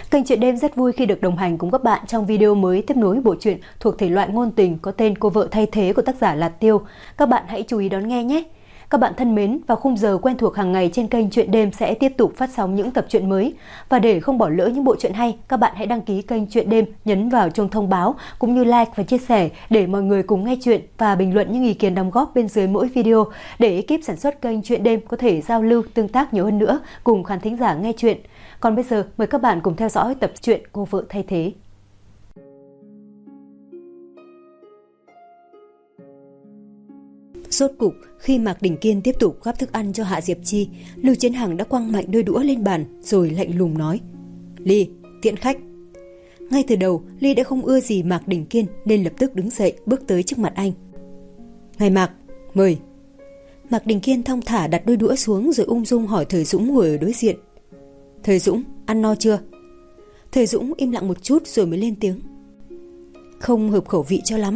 Kênh Chuyện Đêm rất vui khi được đồng hành cùng các bạn trong video mới tiếp nối bộ truyện thuộc thể loại ngôn tình có tên Cô vợ thay thế của tác giả Lạt Tiêu. Các bạn hãy chú ý đón nghe nhé! Các bạn thân mến, vào khung giờ quen thuộc hàng ngày trên kênh Chuyện Đêm sẽ tiếp tục phát sóng những tập truyện mới. Và để không bỏ lỡ những bộ truyện hay, các bạn hãy đăng ký kênh Chuyện Đêm, nhấn vào chuông thông báo cũng như like và chia sẻ để mọi người cùng nghe chuyện và bình luận những ý kiến đóng góp bên dưới mỗi video để ekip sản xuất kênh Chuyện Đêm có thể giao lưu, tương tác nhiều hơn nữa cùng khán thính giả nghe chuyện. Còn bây giờ, mời các bạn cùng theo dõi tập truyện Cô vợ thay thế. Rốt cục, khi Mạc Đình Kiên tiếp tục gắp thức ăn cho Hạ Diệp Chi, Lưu Chiến Hằng đã quăng mạnh đôi đũa lên bàn rồi lạnh lùng nói: "Ly, tiễn khách." Ngay từ đầu, Ly đã không ưa gì Mạc Đình Kiên nên lập tức đứng dậy bước tới trước mặt anh. "Ngài Mạc, mời." Mạc Đình Kiên thong thả đặt đôi đũa xuống rồi ung dung hỏi Thời Dũng ngồi ở đối diện: "Thời Dũng, ăn no chưa?" Thời Dũng im lặng một chút rồi mới lên tiếng: "Không hợp khẩu vị cho lắm."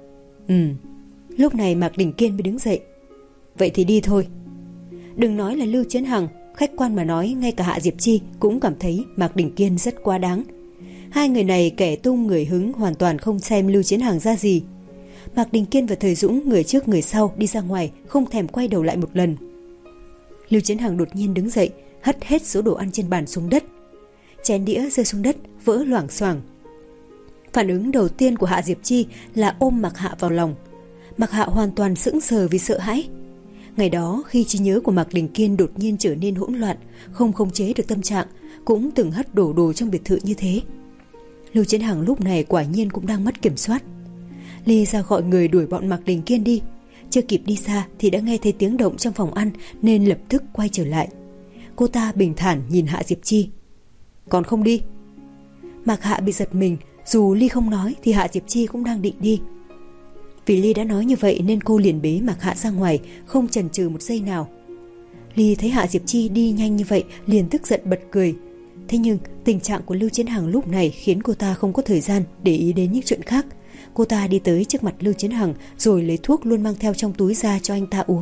Lúc này Mạc Đình Kiên mới đứng dậy: "Vậy thì đi thôi." Đừng nói là Lưu Chiến Hằng, khách quan mà nói ngay cả Hạ Diệp Chi cũng cảm thấy Mạc Đình Kiên rất quá đáng. Hai người này kẻ tung người hứng hoàn toàn không xem Lưu Chiến Hằng ra gì. Mạc Đình Kiên và Thời Dũng người trước người sau đi ra ngoài không thèm quay đầu lại một lần. Lưu Chiến Hằng đột nhiên đứng dậy, hất hết số đồ ăn trên bàn xuống đất. Chén đĩa rơi xuống đất vỡ loảng xoảng. Phản ứng đầu tiên của Hạ Diệp Chi là ôm Mạc Hạ vào lòng. Mạc Hạ hoàn toàn sững sờ vì sợ hãi. Ngày đó khi trí nhớ của Mạc Đình Kiên đột nhiên trở nên hỗn loạn, không khống chế được tâm trạng, cũng từng hất đổ đồ trong biệt thự như thế. Lưu Chiến Hằng lúc này quả nhiên cũng đang mất kiểm soát. Ly ra gọi người đuổi bọn Mạc Đình Kiên đi. Chưa kịp đi xa thì đã nghe thấy tiếng động trong phòng ăn nên lập tức quay trở lại. Cô ta bình thản nhìn Hạ Diệp Chi: "Còn không đi?" Mạc Hạ bị giật mình, dù Ly không nói thì Hạ Diệp Chi cũng đang định đi. Vì Ly đã nói như vậy nên cô liền bế Mạc Hạ ra ngoài, không chần chừ một giây nào. Ly thấy Hạ Diệp Chi đi nhanh như vậy liền tức giận bật cười. Thế nhưng tình trạng của Lưu Chiến Hằng lúc này khiến cô ta không có thời gian để ý đến những chuyện khác. Cô ta đi tới trước mặt Lưu Chiến Hằng rồi lấy thuốc luôn mang theo trong túi ra cho anh ta uống.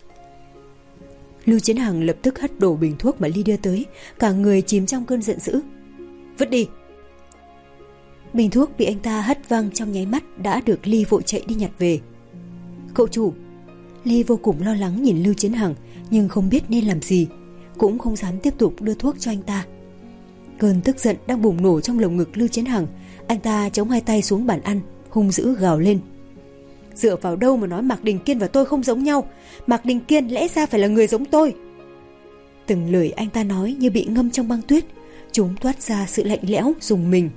Lưu Chiến Hằng lập tức hất đổ bình thuốc mà Ly đưa tới, cả người chìm trong cơn giận dữ: "Vứt đi!" Bình thuốc bị anh ta hất văng trong nháy mắt đã được Ly vội chạy đi nhặt về. "Cậu chủ!" Ly vô cùng lo lắng nhìn Lưu Chiến Hằng nhưng không biết nên làm gì, cũng không dám tiếp tục đưa thuốc cho anh ta. Cơn tức giận đang bùng nổ trong lồng ngực Lưu Chiến Hằng, anh ta chống hai tay xuống bàn ăn, hung dữ gào lên: "Dựa vào đâu mà nói Mạc Đình Kiên và tôi không giống nhau? Mạc Đình Kiên lẽ ra phải là người giống tôi." Từng lời anh ta nói như bị ngâm trong băng tuyết, chúng toát ra sự lạnh lẽo rùng mình.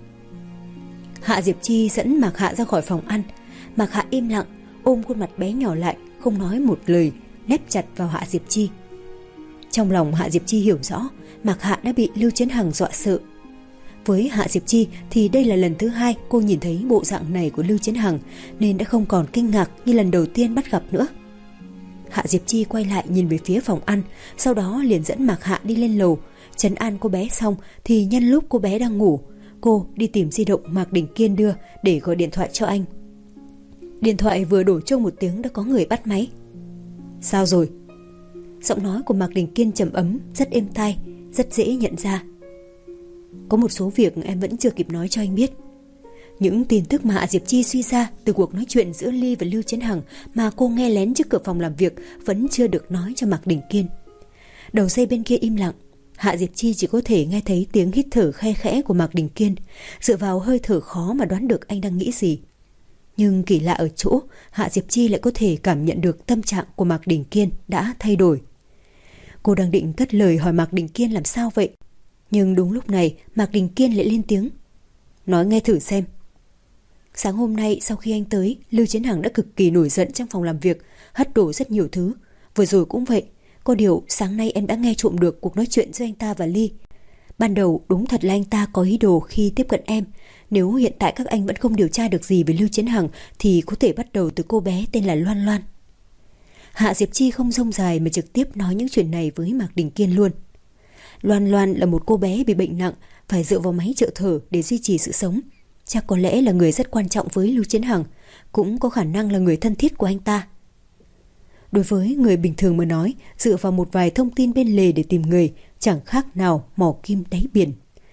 Hạ Diệp Chi dẫn Mạc Hạ ra khỏi phòng ăn. Mạc Hạ im lặng, ôm khuôn mặt bé nhỏ lại, không nói một lời, nép chặt vào Hạ Diệp Chi. Trong lòng Hạ Diệp Chi hiểu rõ Mạc Hạ đã bị Lưu Chiến Hằng dọa sợ. Với Hạ Diệp Chi thì đây là lần thứ hai cô nhìn thấy bộ dạng này của Lưu Chiến Hằng nên đã không còn kinh ngạc như lần đầu tiên bắt gặp nữa. Hạ Diệp Chi quay lại nhìn về phía phòng ăn, sau đó liền dẫn Mạc Hạ đi lên lầu. Trấn an cô bé xong thì nhân lúc cô bé đang ngủ, cô đi tìm di động Mạc Đình Kiên đưa để gọi điện thoại cho anh. Điện thoại vừa đổ chuông một tiếng đã có người bắt máy. "Sao rồi?" Giọng nói của Mạc Đình Kiên trầm ấm, rất êm tai, rất dễ nhận ra. "Có một số việc em vẫn chưa kịp nói cho anh biết." Những tin tức mà Hạ Diệp Chi suy ra từ cuộc nói chuyện giữa Ly và Lưu Chiến Hằng mà cô nghe lén trước cửa phòng làm việc vẫn chưa được nói cho Mạc Đình Kiên. Đầu dây bên kia im lặng, Hạ Diệp Chi chỉ có thể nghe thấy tiếng hít thở khe khẽ của Mạc Đình Kiên, dựa vào hơi thở khó mà đoán được anh đang nghĩ gì. Nhưng kỳ lạ ở chỗ, Hạ Diệp Chi lại có thể cảm nhận được tâm trạng của Mạc Đình Kiên đã thay đổi. Cô đang định cất lời hỏi Mạc Đình Kiên làm sao vậy, nhưng đúng lúc này Mạc Đình Kiên lại lên tiếng: "Nói nghe thử xem." Sáng hôm nay sau khi anh tới, Lưu Chiến Hằng đã cực kỳ nổi giận trong phòng làm việc, hất đổ rất nhiều thứ. Vừa rồi cũng vậy. Có điều sáng nay em đã nghe trộm được cuộc nói chuyện giữa anh ta và Ly. Ban đầu đúng thật là anh ta có ý đồ khi tiếp cận em. Nếu hiện tại các anh vẫn không điều tra được gì về Lưu Chiến Hằng thì có thể bắt đầu từ cô bé tên là Loan Loan. Hạ Diệp Chi không rông dài mà trực tiếp nói những chuyện này với Mạc Đình Kiên luôn. Loan Loan là một cô bé bị bệnh nặng, phải dựa vào máy trợ thở để duy trì sự sống. Chắc có lẽ là người rất quan trọng với Lưu Chiến Hằng, cũng có khả năng là người thân thiết của anh ta. Đối với người bình thường mà nói, dựa vào một vài thông tin bên lề để tìm người chẳng khác nào mò kim đáy biển.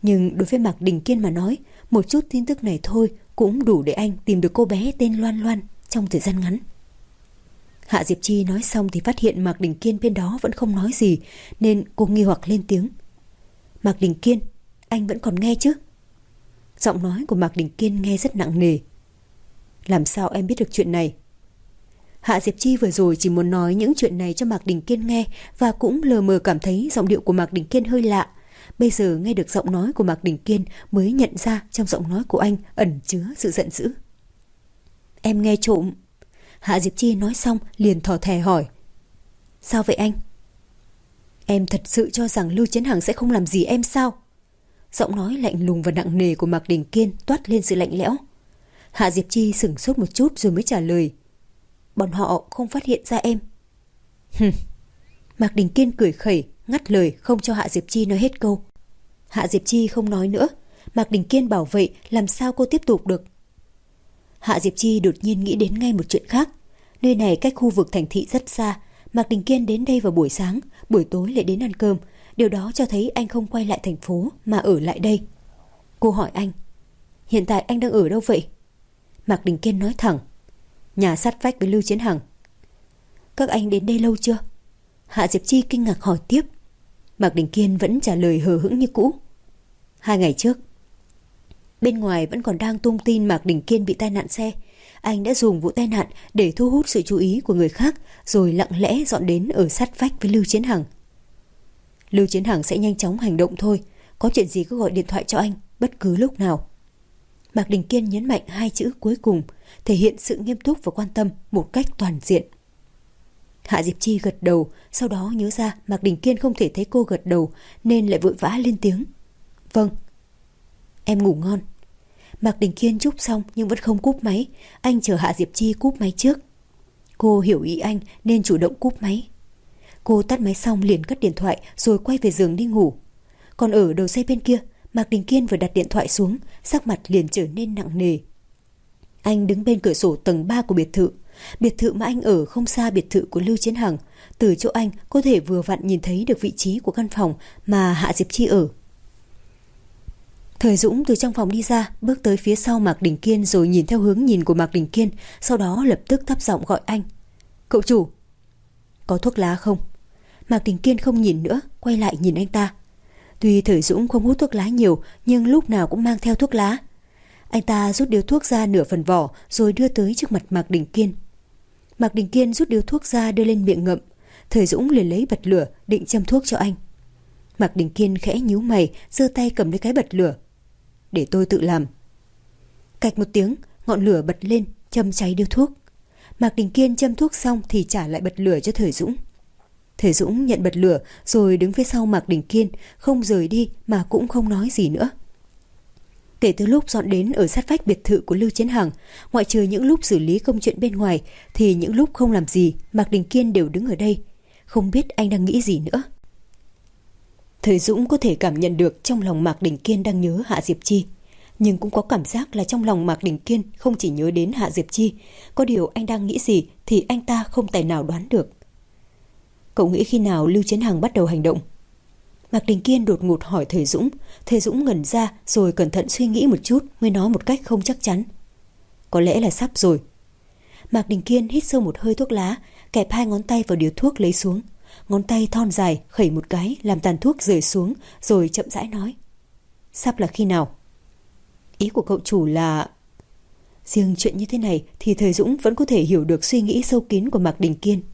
Nhưng đối với Mạc Đình Kiên mà nói, một chút tin tức này thôi cũng đủ để anh tìm được cô bé tên Loan Loan trong thời gian ngắn. Hạ Diệp Chi nói xong thì phát hiện Mạc Đình Kiên bên đó vẫn không nói gì, nên cô nghi hoặc lên tiếng. Mạc Đình Kiên, anh vẫn còn nghe chứ? Giọng nói của Mạc Đình Kiên nghe rất nặng nề. Làm sao em biết được chuyện này? Hạ Diệp Chi vừa rồi chỉ muốn nói những chuyện này cho Mạc Đình Kiên nghe, và cũng lờ mờ cảm thấy giọng điệu của Mạc Đình Kiên hơi lạ. Bây giờ nghe được giọng nói của Mạc Đình Kiên mới nhận ra trong giọng nói của anh ẩn chứa sự giận dữ. Em nghe trộm. Hạ Diệp Chi nói xong liền thò thè hỏi. Sao vậy anh? Em thật sự cho rằng Lưu Chiến Hằng sẽ không làm gì em sao? Giọng nói lạnh lùng và nặng nề của Mạc Đình Kiên toát lên sự lạnh lẽo. Hạ Diệp Chi sửng sốt một chút rồi mới trả lời. Bọn họ không phát hiện ra em. Mạc Đình Kiên cười khẩy, ngắt lời không cho Hạ Diệp Chi nói hết câu. Hạ Diệp Chi không nói nữa. Mạc Đình Kiên bảo vậy, làm sao cô tiếp tục được? Hạ Diệp Chi đột nhiên nghĩ đến ngay một chuyện khác. Nơi này cách khu vực thành thị rất xa. Mạc Đình Kiên đến đây vào buổi sáng, buổi tối lại đến ăn cơm. Điều đó cho thấy anh không quay lại thành phố mà ở lại đây. Cô hỏi anh, hiện tại anh đang ở đâu vậy? Mạc Đình Kiên nói thẳng, nhà sát vách với Lưu Chiến Hằng. Các anh đến đây lâu chưa? Hạ Diệp Chi kinh ngạc hỏi tiếp. Mạc Đình Kiên vẫn trả lời hờ hững như cũ. 2 ngày trước. Bên ngoài vẫn còn đang tung tin Mạc Đình Kiên bị tai nạn xe. Anh đã dùng vụ tai nạn để thu hút sự chú ý của người khác, rồi lặng lẽ dọn đến ở sát vách với Lưu Chiến Hằng. Lưu Chiến Hằng sẽ nhanh chóng hành động thôi. Có chuyện gì cứ gọi điện thoại cho anh bất cứ lúc nào. Mạc Đình Kiên nhấn mạnh 2 chữ cuối cùng, thể hiện sự nghiêm túc và quan tâm một cách toàn diện. Hạ Diệp Chi gật đầu, sau đó nhớ ra Mạc Đình Kiên không thể thấy cô gật đầu nên lại vội vã lên tiếng. Vâng. Em ngủ ngon. Mạc Đình Kiên chúc xong nhưng vẫn không cúp máy. Anh chờ Hạ Diệp Chi cúp máy trước. Cô hiểu ý anh nên chủ động cúp máy. Cô tắt máy xong liền cất điện thoại rồi quay về giường đi ngủ. Còn ở đầu dây bên kia, Mạc Đình Kiên vừa đặt điện thoại xuống, sắc mặt liền trở nên nặng nề. Anh đứng bên cửa sổ tầng 3 của biệt thự. Biệt thự mà anh ở không xa biệt thự của Lưu Chiến Hằng. Từ chỗ anh có thể vừa vặn nhìn thấy được vị trí của căn phòng mà Hạ Diệp Chi ở. Thời Dũng từ trong phòng đi ra, bước tới phía sau Mạc Đình Kiên rồi nhìn theo hướng nhìn của Mạc Đình Kiên, sau đó lập tức thấp giọng gọi anh. Cậu chủ, có thuốc lá không? Mạc Đình Kiên không nhìn nữa, quay lại nhìn anh ta. Tuy Thời Dũng không hút thuốc lá nhiều, nhưng lúc nào cũng mang theo thuốc lá. Anh ta rút điếu thuốc ra nửa phần vỏ rồi đưa tới trước mặt Mạc Đình Kiên. Mạc Đình Kiên rút điếu thuốc ra đưa lên miệng ngậm. Thời Dũng liền lấy bật lửa định châm thuốc cho anh. Mạc Đình Kiên khẽ nhíu mày, giơ tay cầm lấy cái bật lửa. Để tôi tự làm. Cạch một tiếng, ngọn lửa bật lên, châm cháy điếu thuốc. Mạc Đình Kiên châm thuốc xong thì trả lại bật lửa cho Thời Dũng. Thời Dũng nhận bật lửa rồi đứng phía sau Mạc Đình Kiên, không rời đi mà cũng không nói gì nữa. Kể từ lúc dọn đến ở sát vách biệt thự của Lưu Chiến Hằng, ngoại trừ những lúc xử lý công chuyện bên ngoài thì những lúc không làm gì, Mạc Đình Kiên đều đứng ở đây. Không biết anh đang nghĩ gì nữa. Thời Dũng có thể cảm nhận được trong lòng Mạc Đình Kiên đang nhớ Hạ Diệp Chi, nhưng cũng có cảm giác là trong lòng Mạc Đình Kiên không chỉ nhớ đến Hạ Diệp Chi. Có điều anh đang nghĩ gì thì anh ta không tài nào đoán được. Cậu nghĩ khi nào Lưu Chiến Hằng bắt đầu hành động? Mạc Đình Kiên đột ngột hỏi Thời Dũng. Thời Dũng ngẩn ra rồi cẩn thận suy nghĩ một chút mới nói một cách không chắc chắn. Có lẽ là sắp rồi. Mạc Đình Kiên hít sâu một hơi thuốc lá, kẹp 2 ngón tay vào điếu thuốc lấy xuống. Ngón tay thon dài khẩy một cái làm tàn thuốc rơi xuống rồi chậm rãi nói. Sắp là khi nào? Ý của cậu chủ là... Riêng chuyện như thế này thì Thời Dũng vẫn có thể hiểu được suy nghĩ sâu kín của Mạc Đình Kiên.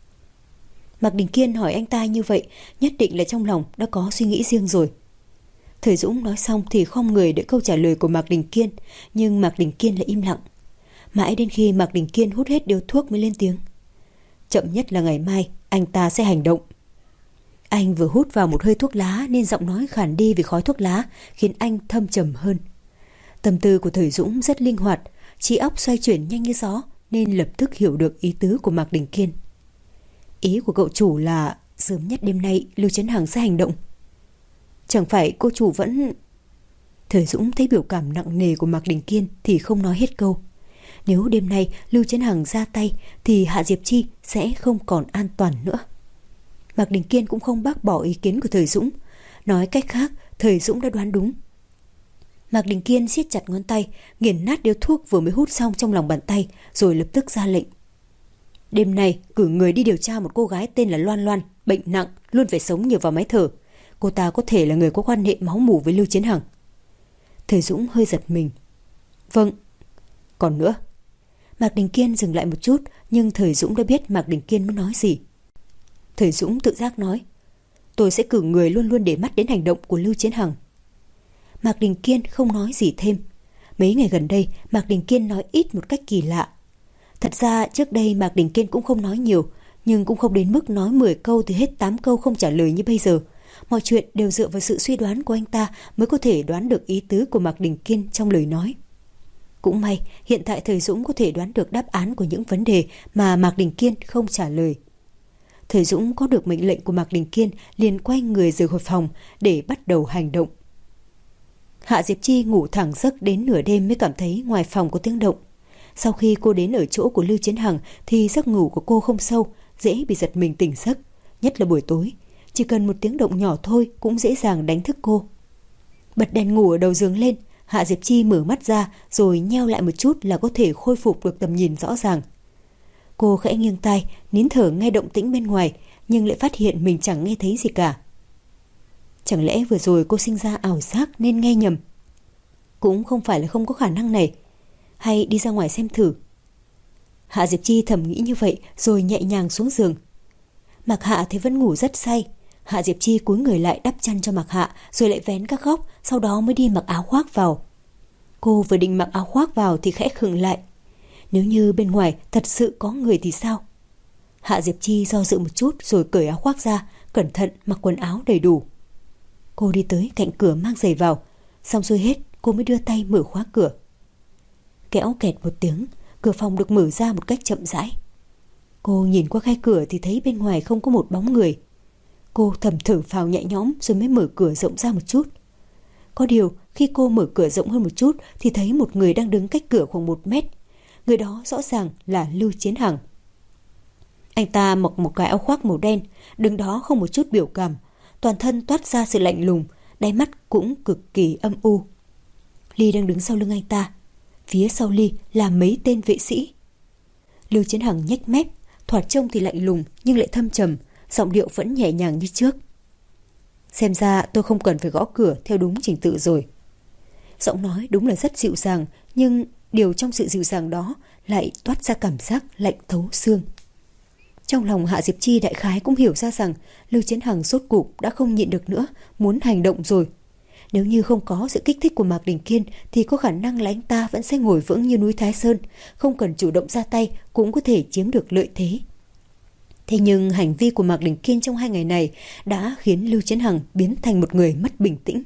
Mạc Đình Kiên hỏi anh ta như vậy, nhất định là trong lòng đã có suy nghĩ riêng rồi. Thời Dũng nói xong thì không người đợi câu trả lời của Mạc Đình Kiên, nhưng Mạc Đình Kiên lại im lặng. Mãi đến khi Mạc Đình Kiên hút hết điếu thuốc mới lên tiếng. Chậm nhất là ngày mai, anh ta sẽ hành động. Anh vừa hút vào một hơi thuốc lá nên giọng nói khàn đi vì khói thuốc lá, khiến anh thâm trầm hơn. Tâm tư của Thời Dũng rất linh hoạt, trí óc xoay chuyển nhanh như gió nên lập tức hiểu được ý tứ của Mạc Đình Kiên. Ý của cậu chủ là sớm nhất đêm nay Lưu Chiến Hằng sẽ hành động. Chẳng phải cô chủ vẫn... Thời Dũng thấy biểu cảm nặng nề của Mạc Đình Kiên thì không nói hết câu. Nếu đêm nay Lưu Chiến Hằng ra tay thì Hạ Diệp Chi sẽ không còn an toàn nữa. Mạc Đình Kiên cũng không bác bỏ ý kiến của Thời Dũng. Nói cách khác, Thời Dũng đã đoán đúng, Mạc Đình Kiên siết chặt ngón tay, nghiền nát điếu thuốc vừa mới hút xong trong lòng bàn tay, rồi lập tức ra lệnh. Đêm nay cử người đi điều tra một cô gái tên là Loan Loan, bệnh nặng, luôn phải sống nhờ vào máy thở. Cô ta có thể là người có quan hệ máu mủ với Lưu Chiến Hằng. Thời Dũng hơi giật mình. Vâng. Còn nữa. Mạc Đình Kiên dừng lại một chút, nhưng Thời Dũng đã biết Mạc Đình Kiên muốn nói gì. Thời Dũng tự giác nói, tôi sẽ cử người luôn luôn để mắt đến hành động của Lưu Chiến Hằng. Mạc Đình Kiên không nói gì thêm. Mấy ngày gần đây Mạc Đình Kiên nói ít một cách kỳ lạ. Thật ra trước đây Mạc Đình Kiên cũng không nói nhiều, nhưng cũng không đến mức nói 10 câu thì hết 8 câu không trả lời như bây giờ. Mọi chuyện đều dựa vào sự suy đoán của anh ta mới có thể đoán được ý tứ của Mạc Đình Kiên trong lời nói. Cũng may hiện tại Thời Dũng có thể đoán được đáp án của những vấn đề mà Mạc Đình Kiên không trả lời. Thời Dũng có được mệnh lệnh của Mạc Đình Kiên liền quay người rời khỏi phòng để bắt đầu hành động. Hạ Diệp Chi ngủ thẳng giấc đến nửa đêm mới cảm thấy ngoài phòng có tiếng động. Sau khi cô đến ở chỗ của Lưu Chiến Hằng thì giấc ngủ của cô không sâu, dễ bị giật mình tỉnh giấc, nhất là buổi tối. Chỉ cần một tiếng động nhỏ thôi cũng dễ dàng đánh thức cô. Bật đèn ngủ ở đầu giường lên, Hạ Diệp Chi mở mắt ra rồi nheo lại một chút là có thể khôi phục được tầm nhìn rõ ràng. Cô khẽ nghiêng tai, nín thở nghe động tĩnh bên ngoài, nhưng lại phát hiện mình chẳng nghe thấy gì cả. Chẳng lẽ vừa rồi cô sinh ra ảo giác nên nghe nhầm? Cũng không phải là không có khả năng này. Hay đi ra ngoài xem thử. Hạ Diệp Chi thầm nghĩ như vậy rồi nhẹ nhàng xuống giường. Mạc Hạ thì vẫn ngủ rất say. Hạ Diệp Chi cúi người lại đắp chăn cho Mạc Hạ rồi lại vén các góc, sau đó mới đi mặc áo khoác vào. Cô vừa định mặc áo khoác vào thì khẽ khựng lại. Nếu như bên ngoài thật sự có người thì sao? Hạ Diệp Chi do dự một chút rồi cởi áo khoác ra, cẩn thận mặc quần áo đầy đủ. Cô đi tới cạnh cửa mang giày vào, xong xuôi hết cô mới đưa tay mở khóa cửa. Kéo kẹt một tiếng, cửa phòng được mở ra một cách chậm rãi. Cô nhìn qua khe cửa thì thấy bên ngoài không có một bóng người. Cô thầm thở phào nhẹ nhõm rồi mới mở cửa rộng ra một chút. Có điều khi cô mở cửa rộng hơn một chút thì thấy một người đang đứng cách cửa khoảng 1 mét. Người đó rõ ràng là Lưu Chiến Hằng. Anh ta mặc một cái áo khoác màu đen, đứng đó không một chút biểu cảm, toàn thân toát ra sự lạnh lùng, đáy mắt cũng cực kỳ âm u. Ly đang đứng sau lưng anh ta, phía sau Ly là mấy tên vệ sĩ. Lưu Chiến Hằng nhếch mép, thoạt trông thì lạnh lùng nhưng lại thâm trầm, giọng điệu vẫn nhẹ nhàng như trước. Xem ra tôi không cần phải gõ cửa theo đúng trình tự rồi. Giọng nói đúng là rất dịu dàng, nhưng điều trong sự dịu dàng đó lại toát ra cảm giác lạnh thấu xương. Trong lòng Hạ Diệp Chi đại khái cũng hiểu ra rằng Lưu Chiến Hằng sốt cục đã không nhịn được nữa, muốn hành động rồi. Nếu như không có sự kích thích của Mạc Đình Kiên thì có khả năng là anh ta vẫn sẽ ngồi vững như núi Thái Sơn, không cần chủ động ra tay cũng có thể chiếm được lợi thế. Thế nhưng hành vi của Mạc Đình Kiên trong 2 ngày này đã khiến Lưu Chiến Hằng biến thành một người mất bình tĩnh.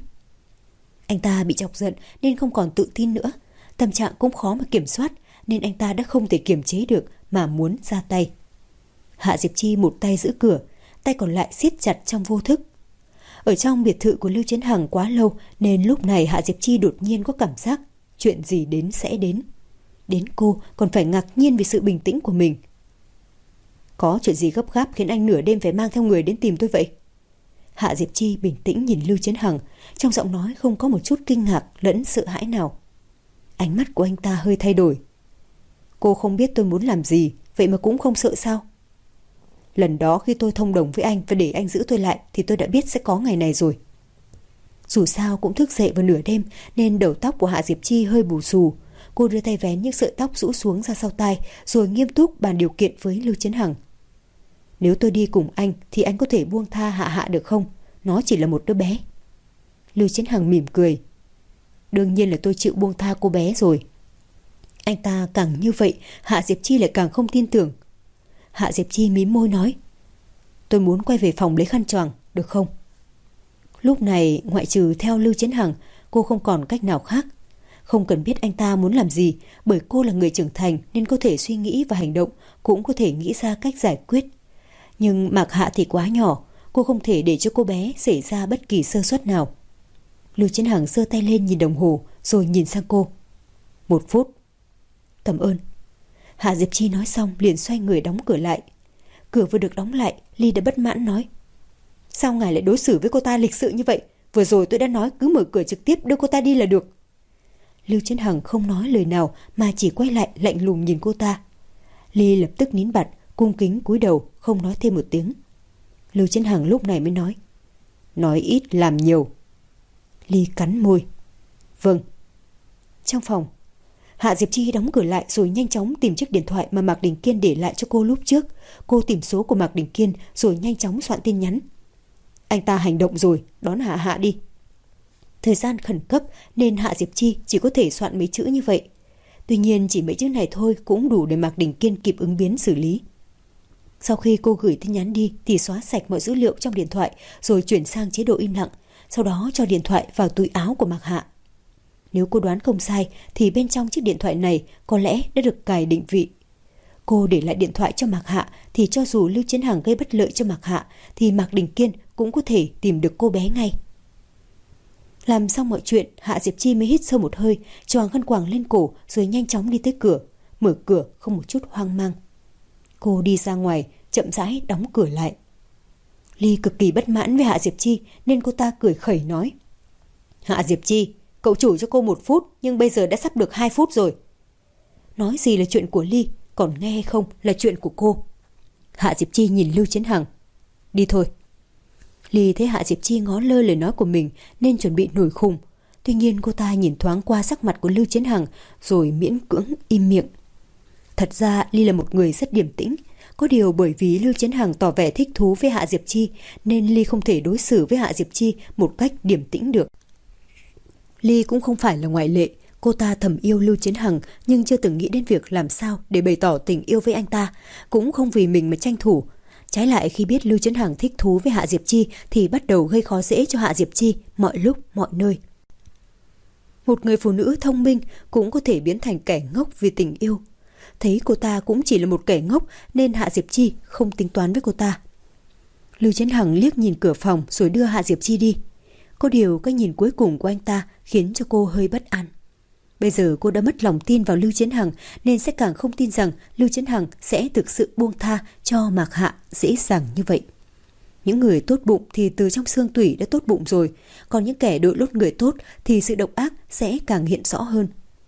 Anh ta bị chọc giận nên không còn tự tin nữa, tâm trạng cũng khó mà kiểm soát nên anh ta đã không thể kiềm chế được mà muốn ra tay. Hạ Diệp Chi một tay giữ cửa, tay còn lại siết chặt trong vô thức. Ở trong biệt thự của Lưu Chiến Hằng quá lâu nên lúc này Hạ Diệp Chi đột nhiên có cảm giác chuyện gì đến sẽ đến. Đến cô còn phải ngạc nhiên vì sự bình tĩnh của mình. Có chuyện gì gấp gáp khiến anh nửa đêm phải mang theo người đến tìm tôi vậy? Hạ Diệp Chi bình tĩnh nhìn Lưu Chiến Hằng, trong giọng nói không có một chút kinh ngạc lẫn sợ hãi nào. Ánh mắt của anh ta hơi thay đổi. Cô không biết tôi muốn làm gì, vậy mà cũng không sợ sao? Lần đó khi tôi thông đồng với anh và để anh giữ tôi lại thì tôi đã biết sẽ có ngày này rồi. Dù sao cũng thức dậy vào nửa đêm nên đầu tóc của Hạ Diệp Chi hơi bù xù. Cô đưa tay vén những sợi tóc rũ xuống ra sau tai rồi nghiêm túc bàn điều kiện với Lưu Chiến Hằng. Nếu tôi đi cùng anh thì anh có thể buông tha Hạ Hạ được không? Nó chỉ là một đứa bé. Lưu Chiến Hằng mỉm cười. Đương nhiên là tôi chịu buông tha cô bé rồi. Anh ta càng như vậy, Hạ Diệp Chi lại càng không tin tưởng. Hạ Diệp Chi mím môi nói, tôi muốn quay về phòng lấy khăn choàng, được không? Lúc này ngoại trừ theo Lưu Chiến Hằng, cô không còn cách nào khác. Không cần biết anh ta muốn làm gì, bởi cô là người trưởng thành nên có thể suy nghĩ và hành động, cũng có thể nghĩ ra cách giải quyết. Nhưng Mạc Hạ thì quá nhỏ, cô không thể để cho cô bé xảy ra bất kỳ sơ suất nào. Lưu Chiến Hằng giơ tay lên nhìn đồng hồ rồi nhìn sang cô. 1 phút. Cảm ơn. Hạ Diệp Chi nói xong liền xoay người đóng cửa lại. Cửa vừa được đóng lại, Ly đã bất mãn nói, sao ngài lại đối xử với cô ta lịch sự như vậy? Vừa rồi tôi đã nói cứ mở cửa trực tiếp đưa cô ta đi là được. Lưu Chiến Hằng không nói lời nào mà chỉ quay lại lạnh lùng nhìn cô ta. Ly lập tức nín bặt, cung kính cúi đầu, không nói thêm một tiếng. Lưu Chiến Hằng lúc này mới nói ít làm nhiều. Ly cắn môi. Vâng. Trong phòng, Hạ Diệp Chi đóng cửa lại rồi nhanh chóng tìm chiếc điện thoại mà Mạc Đình Kiên để lại cho cô lúc trước. Cô tìm số của Mạc Đình Kiên rồi nhanh chóng soạn tin nhắn. Anh ta hành động rồi, đón Hạ đi. Thời gian khẩn cấp nên Hạ Diệp Chi chỉ có thể soạn mấy chữ như vậy. Tuy nhiên chỉ mấy chữ này thôi cũng đủ để Mạc Đình Kiên kịp ứng biến xử lý. Sau khi cô gửi tin nhắn đi thì xóa sạch mọi dữ liệu trong điện thoại rồi chuyển sang chế độ im lặng, sau đó cho điện thoại vào túi áo của Mạc Hạ. Nếu cô đoán không sai thì bên trong chiếc điện thoại này có lẽ đã được cài định vị. Cô để lại điện thoại cho Mạc Hạ thì cho dù Lưu Chiến Hằng gây bất lợi cho Mạc Hạ thì Mạc Đình Kiên cũng có thể tìm được cô bé ngay. Làm xong mọi chuyện, Hạ Diệp Chi mới hít sâu một hơi, choàng khăn quàng lên cổ rồi nhanh chóng đi tới cửa, mở cửa không một chút hoang mang. Cô đi ra ngoài, chậm rãi đóng cửa lại. Ly cực kỳ bất mãn với Hạ Diệp Chi nên cô ta cười khẩy nói: Hạ Diệp Chi, cậu chủ cho cô 1 phút nhưng bây giờ đã sắp được 2 phút rồi. Nói gì là chuyện của Ly, còn nghe hay không là chuyện của cô. Hạ Diệp Chi nhìn Lưu Chiến Hằng. Đi thôi. Ly thấy Hạ Diệp Chi ngó lơ lời nói của mình nên chuẩn bị nổi khùng. Tuy nhiên cô ta nhìn thoáng qua sắc mặt của Lưu Chiến Hằng rồi miễn cưỡng im miệng. Thật ra Ly là một người rất điềm tĩnh. Có điều bởi vì Lưu Chiến Hằng tỏ vẻ thích thú với Hạ Diệp Chi nên Ly không thể đối xử với Hạ Diệp Chi một cách điềm tĩnh được. Ly cũng không phải là ngoại lệ. Cô ta thầm yêu Lưu Chiến Hằng nhưng chưa từng nghĩ đến việc làm sao để bày tỏ tình yêu với anh ta, cũng không vì mình mà tranh thủ. Trái lại khi biết Lưu Chiến Hằng thích thú với Hạ Diệp Chi thì bắt đầu gây khó dễ cho Hạ Diệp Chi mọi lúc mọi nơi. Một người phụ nữ thông minh cũng có thể biến thành kẻ ngốc vì tình yêu. Thấy cô ta cũng chỉ là một kẻ ngốc nên Hạ Diệp Chi không tính toán với cô ta. Lưu Chiến Hằng liếc nhìn cửa phòng rồi đưa Hạ Diệp Chi đi. Có điều cái nhìn cuối cùng của anh ta khiến cho cô hơi bất an. Bây giờ cô đã mất lòng tin vào Lưu Chiến Hằng nên sẽ càng không tin rằng Lưu Chiến Hằng sẽ thực sự buông tha cho Mạc Hạ dễ dàng như vậy. Những người tốt bụng thì từ trong xương tủy đã tốt bụng rồi, còn những kẻ đội lốt người tốt thì sự độc ác sẽ càng hiện rõ hơn.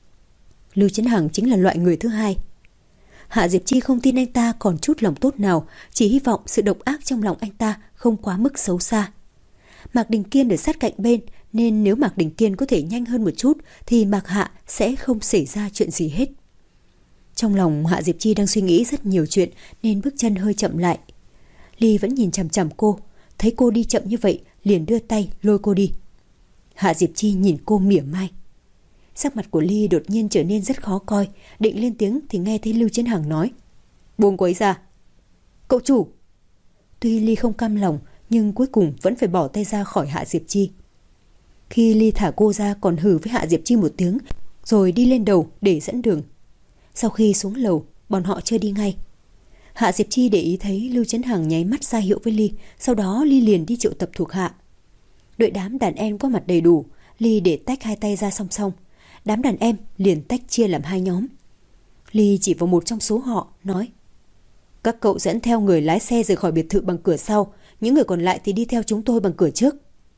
Lưu Chiến Hằng chính là loại người thứ hai. Hạ Diệp Chi không tin anh ta còn chút lòng tốt nào, chỉ hy vọng sự độc ác trong lòng anh ta không quá mức xấu xa. Mạc Đình Kiên ở sát cạnh bên nên nếu Mạc Đình Kiên có thể nhanh hơn một chút thì Mạc Hạ sẽ không xảy ra chuyện gì hết. Trong lòng Hạ Diệp Chi đang suy nghĩ rất nhiều chuyện nên bước chân hơi chậm lại. Ly vẫn nhìn chằm chằm cô, thấy cô đi chậm như vậy liền đưa tay lôi cô đi. Hạ Diệp Chi nhìn cô mỉa mai. Sắc mặt của Ly đột nhiên trở nên rất khó coi, định lên tiếng thì nghe thấy Lưu Chiến Hằng nói: Buông cô ấy ra. Cậu chủ. Tuy Ly không cam lòng nhưng cuối cùng vẫn phải bỏ tay ra khỏi Hạ Diệp Chi. Khi Ly thả cô ra còn hừ với Hạ Diệp Chi một tiếng rồi đi lên đầu để dẫn đường. Sau khi xuống lầu bọn họ chưa đi ngay. Hạ Diệp Chi để ý thấy Lưu Chiến Hằng nháy mắt ra hiệu với Ly, sau đó Ly liền đi triệu tập thuộc hạ. Đợi đám đàn em có mặt đầy đủ, Ly để tách hai tay ra song song. Đám đàn em liền tách chia làm hai nhóm. Ly chỉ vào một trong số họ nói: Các cậu dẫn theo người lái xe rời khỏi biệt thự bằng cửa sau, những người còn lại thì đi theo chúng tôi bằng cửa trước.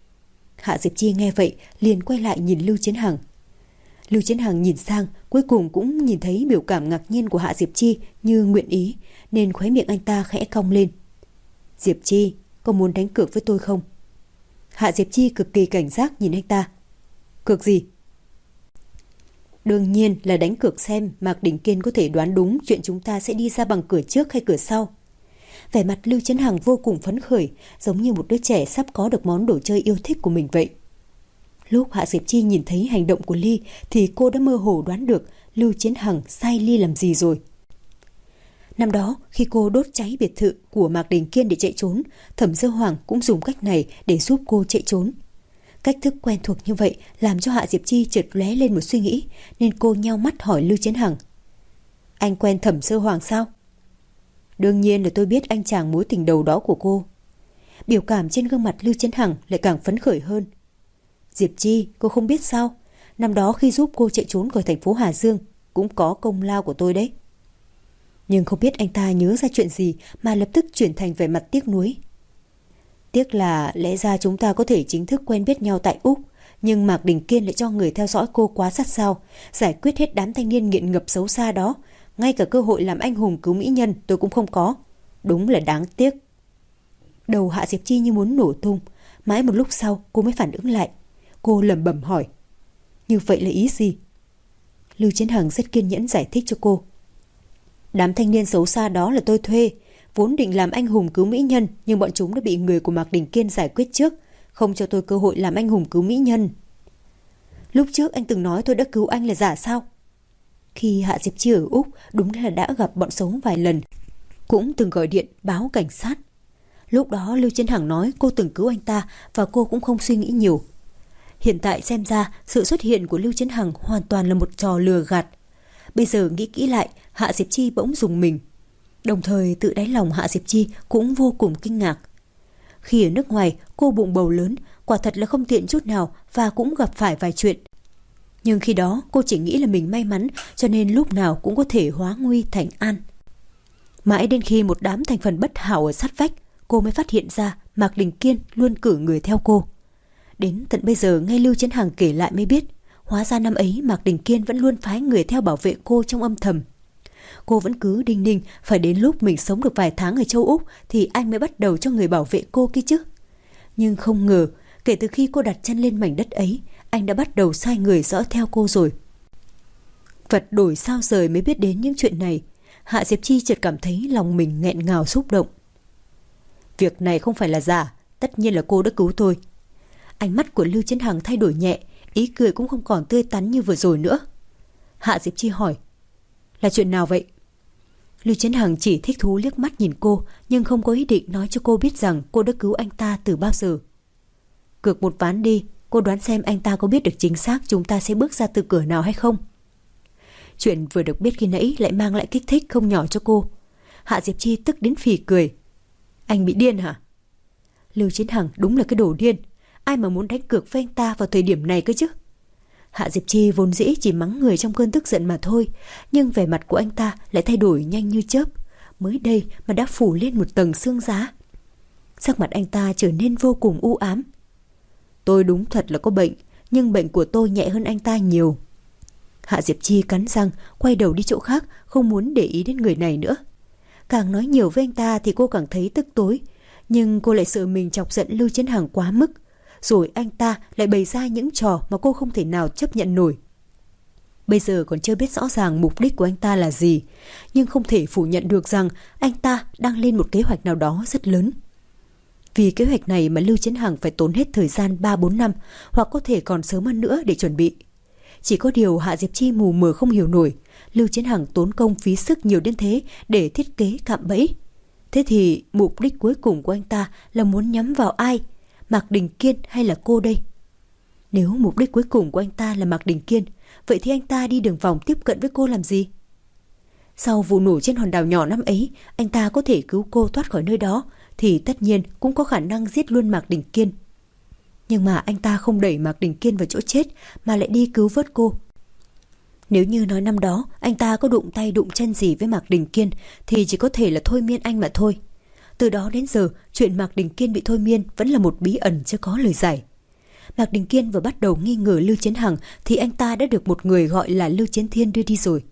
Hạ Diệp Chi nghe vậy liền quay lại nhìn Lưu Chiến Hằng. Lưu Chiến Hằng nhìn sang, cuối cùng cũng nhìn thấy biểu cảm ngạc nhiên của Hạ Diệp Chi như nguyện ý, nên khóe miệng anh ta khẽ cong lên. Diệp Chi, có muốn đánh cược với tôi không? Hạ Diệp Chi cực kỳ cảnh giác nhìn anh ta. Cược gì? Đương nhiên là đánh cược xem Mạc Đình Kiên có thể đoán đúng chuyện chúng ta sẽ đi ra bằng cửa trước hay cửa sau. Vẻ mặt Lưu Chiến Hằng vô cùng phấn khởi, giống như một đứa trẻ sắp có được món đồ chơi yêu thích của mình vậy. Lúc Hạ Diệp Chi nhìn thấy hành động của Ly thì cô đã mơ hồ đoán được Lưu Chiến Hằng sai Ly làm gì rồi. Năm đó khi cô đốt cháy biệt thự của Mạc Đình Kiên để chạy trốn, Thẩm Dơ Hoàng cũng dùng cách này để giúp cô chạy trốn. Cách thức quen thuộc như vậy làm cho Hạ Diệp Chi chợt lóe lên một suy nghĩ, nên cô nheo mắt hỏi Lưu Chiến Hằng: Anh quen Thẩm Dơ Hoàng sao? Đương nhiên là tôi biết anh chàng mối tình đầu đó của cô. Biểu cảm trên gương mặt Lưu Chiến Hằng lại càng phấn khởi hơn. Diệp Chi, cô không biết sao? Năm đó khi giúp cô chạy trốn khỏi thành phố Hà Dương cũng có công lao của tôi đấy. Nhưng không biết anh ta nhớ ra chuyện gì mà lập tức chuyển thành vẻ mặt tiếc nuối. Tiếc là lẽ ra chúng ta có thể chính thức quen biết nhau tại Úc, Nhưng Mạc Đình Kiên lại cho người theo dõi cô quá sát sao, giải quyết hết đám thanh niên nghiện ngập xấu xa đó. Ngay cả cơ hội làm anh hùng cứu mỹ nhân tôi cũng không có. Đúng là đáng tiếc. Đầu Hạ Diệp Chi như muốn nổ tung. Mãi một lúc sau cô mới phản ứng lại. Cô lẩm bẩm hỏi: như vậy là ý gì? Lưu Chiến Hằng rất kiên nhẫn giải thích cho cô. Đám thanh niên xấu xa đó là tôi thuê, vốn định làm anh hùng cứu mỹ nhân, nhưng bọn chúng đã bị người của Mạc Đình Kiên giải quyết trước, không cho tôi cơ hội làm anh hùng cứu mỹ nhân. Lúc trước anh từng nói tôi đã cứu anh là giả sao? Khi Hạ Diệp Chi ở Úc đúng là đã gặp bọn xấu vài lần, cũng từng gọi điện báo cảnh sát. Lúc đó Lưu Chiến Hằng nói cô từng cứu anh ta và cô cũng không suy nghĩ nhiều. Hiện tại xem ra sự xuất hiện của Lưu Chiến Hằng hoàn toàn là một trò lừa gạt. Bây giờ nghĩ kỹ lại, Hạ Diệp Chi bỗng rùng mình. Đồng thời tự đáy lòng Hạ Diệp Chi cũng vô cùng kinh ngạc. Khi ở nước ngoài cô bụng bầu lớn, quả thật là không tiện chút nào và cũng gặp phải vài chuyện. Nhưng khi đó cô chỉ nghĩ là mình may mắn, cho nên lúc nào cũng có thể hóa nguy thành an. Mãi đến khi một đám thành phần bất hảo ở sát vách, cô mới phát hiện ra Mạc Đình Kiên luôn cử người theo cô. Đến tận bây giờ nghe Lưu Chiến Hằng kể lại mới biết, hóa ra năm ấy Mạc Đình Kiên vẫn luôn phái người theo bảo vệ cô trong âm thầm. Cô vẫn cứ đinh ninh phải đến lúc mình sống được vài tháng ở châu Úc thì anh mới bắt đầu cho người bảo vệ cô kia chứ. Nhưng không ngờ, kể từ khi cô đặt chân lên mảnh đất ấy, anh đã bắt đầu sai người dõi theo cô rồi. Vật đổi sao rời mới biết đến những chuyện này. Hạ Diệp Chi chợt cảm thấy lòng mình nghẹn ngào xúc động. Việc này không phải là giả, tất nhiên là cô đã cứu tôi. Ánh mắt của Lưu Chiến Hằng thay đổi nhẹ, ý cười cũng không còn tươi tắn như vừa rồi nữa. Hạ Diệp Chi hỏi: là chuyện nào vậy? Lưu Chiến Hằng chỉ thích thú liếc mắt nhìn cô, nhưng không có ý định nói cho cô biết rằng cô đã cứu anh ta từ bao giờ. Cược một ván đi, cô đoán xem anh ta có biết được chính xác chúng ta sẽ bước ra từ cửa nào hay không? Chuyện vừa được biết khi nãy lại mang lại kích thích không nhỏ cho cô. Hạ Diệp Chi tức đến phì cười. Anh bị điên hả? Lưu Chiến Hằng đúng là cái đồ điên. Ai mà muốn đánh cược với anh ta vào thời điểm này cơ chứ? Hạ Diệp Chi vốn dĩ chỉ mắng người trong cơn tức giận mà thôi, nhưng vẻ mặt của anh ta lại thay đổi nhanh như chớp, mới đây mà đã phủ lên một tầng sương giá. Sắc mặt anh ta trở nên vô cùng u ám. Tôi đúng thật là có bệnh, nhưng bệnh của tôi nhẹ hơn anh ta nhiều. Hạ Diệp Chi cắn răng, quay đầu đi chỗ khác, không muốn để ý đến người này nữa. Càng nói nhiều với anh ta thì cô càng thấy tức tối, nhưng cô lại sợ mình chọc giận Lưu Chiến Hằng quá mức. Rồi anh ta lại bày ra những trò mà cô không thể nào chấp nhận nổi. Bây giờ còn chưa biết rõ ràng mục đích của anh ta là gì, nhưng không thể phủ nhận được rằng anh ta đang lên một kế hoạch nào đó rất lớn. Vì kế hoạch này mà Lưu Chiến Hằng phải tốn hết thời gian 3-4 năm, hoặc có thể còn sớm hơn nữa để chuẩn bị. Chỉ có điều Hạ Diệp Chi mù mờ không hiểu nổi, Lưu Chiến Hằng tốn công phí sức nhiều đến thế để thiết kế cạm bẫy. Thế thì mục đích cuối cùng của anh ta là muốn nhắm vào ai? Mạc Đình Kiên hay là cô đây? Nếu mục đích cuối cùng của anh ta là Mạc Đình Kiên, vậy thì anh ta đi đường vòng tiếp cận với cô làm gì? Sau vụ nổ trên hòn đảo nhỏ năm ấy, anh ta có thể cứu cô thoát khỏi nơi đó, thì tất nhiên cũng có khả năng giết luôn Mạc Đình Kiên. Nhưng mà anh ta không đẩy Mạc Đình Kiên vào chỗ chết, mà lại đi cứu vớt cô. Nếu như nói năm đó anh ta có đụng tay đụng chân gì với Mạc Đình Kiên, thì chỉ có thể là thôi miên anh mà thôi. Từ đó đến giờ, chuyện Mạc Đình Kiên bị thôi miên vẫn là một bí ẩn chưa có lời giải. Mạc Đình Kiên vừa bắt đầu nghi ngờ Lưu Chiến Hằng thì anh ta đã được một người gọi là Lưu Chiến Thiên đưa đi rồi.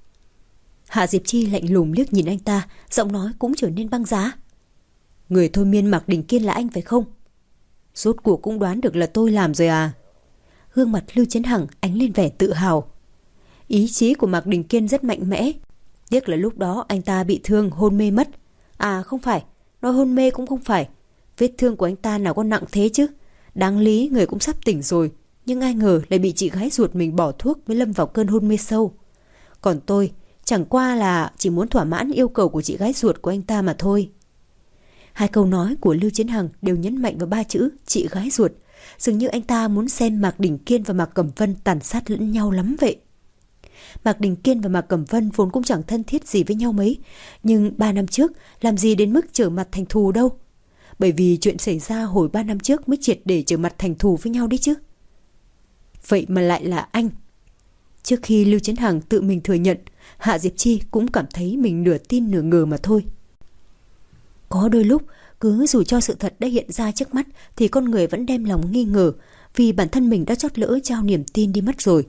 Hạ Diệp Chi lạnh lùng liếc nhìn anh ta, giọng nói cũng trở nên băng giá. Người thôi miên Mạc Đình Kiên là anh phải không? Rốt cuộc cũng đoán được là tôi làm rồi à? Gương mặt Lưu Chiến Hằng ánh lên vẻ tự hào. Ý chí của Mạc Đình Kiên rất mạnh mẽ. Tiếc là lúc đó anh ta bị thương hôn mê mất. À không phải, nói hôn mê cũng không phải. Vết thương của anh ta nào có nặng thế chứ. Đáng lý người cũng sắp tỉnh rồi, nhưng ai ngờ lại bị chị gái ruột mình bỏ thuốc mới lâm vào cơn hôn mê sâu. Còn tôi chẳng qua là chỉ muốn thỏa mãn yêu cầu của chị gái ruột của anh ta mà thôi. Hai câu nói của Lưu Chiến Hằng đều nhấn mạnh vào ba chữ chị gái ruột, dường như anh ta muốn xem Mạc Đình Kiên và Mạc Cẩm Vân tàn sát lẫn nhau lắm vậy. Mạc Đình Kiên và Mạc Cẩm Vân vốn cũng chẳng thân thiết gì với nhau mấy, nhưng 3 năm trước làm gì đến mức trở mặt thành thù đâu. Bởi vì chuyện xảy ra hồi 3 năm trước mới triệt để trở mặt thành thù với nhau đấy chứ. Vậy mà lại là anh. Trước khi Lưu Chiến Hằng tự mình thừa nhận, Hạ Diệp Chi cũng cảm thấy mình nửa tin nửa ngờ mà thôi. Có đôi lúc Cứ dù cho sự thật đã hiện ra trước mắt thì con người vẫn đem lòng nghi ngờ, vì bản thân mình đã trót lỡ trao niềm tin đi mất rồi.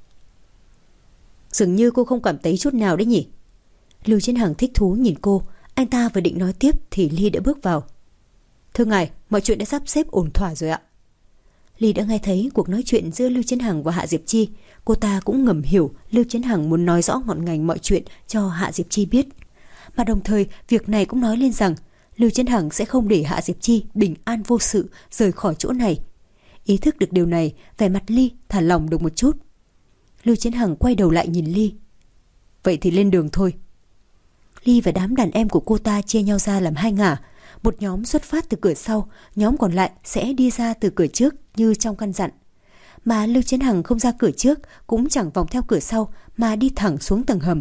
Dường như cô không cảm thấy chút nào đấy nhỉ? Lưu Chiến Hằng thích thú nhìn cô. Anh ta vừa định nói tiếp thì Ly đã bước vào. Thưa ngài, mọi chuyện đã sắp xếp ổn thỏa rồi ạ. Ly đã nghe thấy cuộc nói chuyện giữa Lưu Chiến Hằng và Hạ Diệp Chi. Cô ta cũng ngầm hiểu Lưu Chiến Hằng muốn nói rõ ngọn ngành mọi chuyện cho Hạ Diệp Chi biết. Mà đồng thời việc này cũng nói lên rằng Lưu Chiến Hằng sẽ không để Hạ Diệp Chi bình an vô sự rời khỏi chỗ này. Ý thức được điều này, vẻ mặt Ly thả lỏng được một chút. Lưu Chiến Hằng quay đầu lại nhìn Ly. Vậy thì lên đường thôi. Ly và đám đàn em của cô ta chia nhau ra làm hai ngả. Một nhóm xuất phát từ cửa sau, nhóm còn lại sẽ đi ra từ cửa trước như trong căn dặn. Mà Lưu Chiến Hằng không ra cửa trước, cũng chẳng vòng theo cửa sau mà đi thẳng xuống tầng hầm.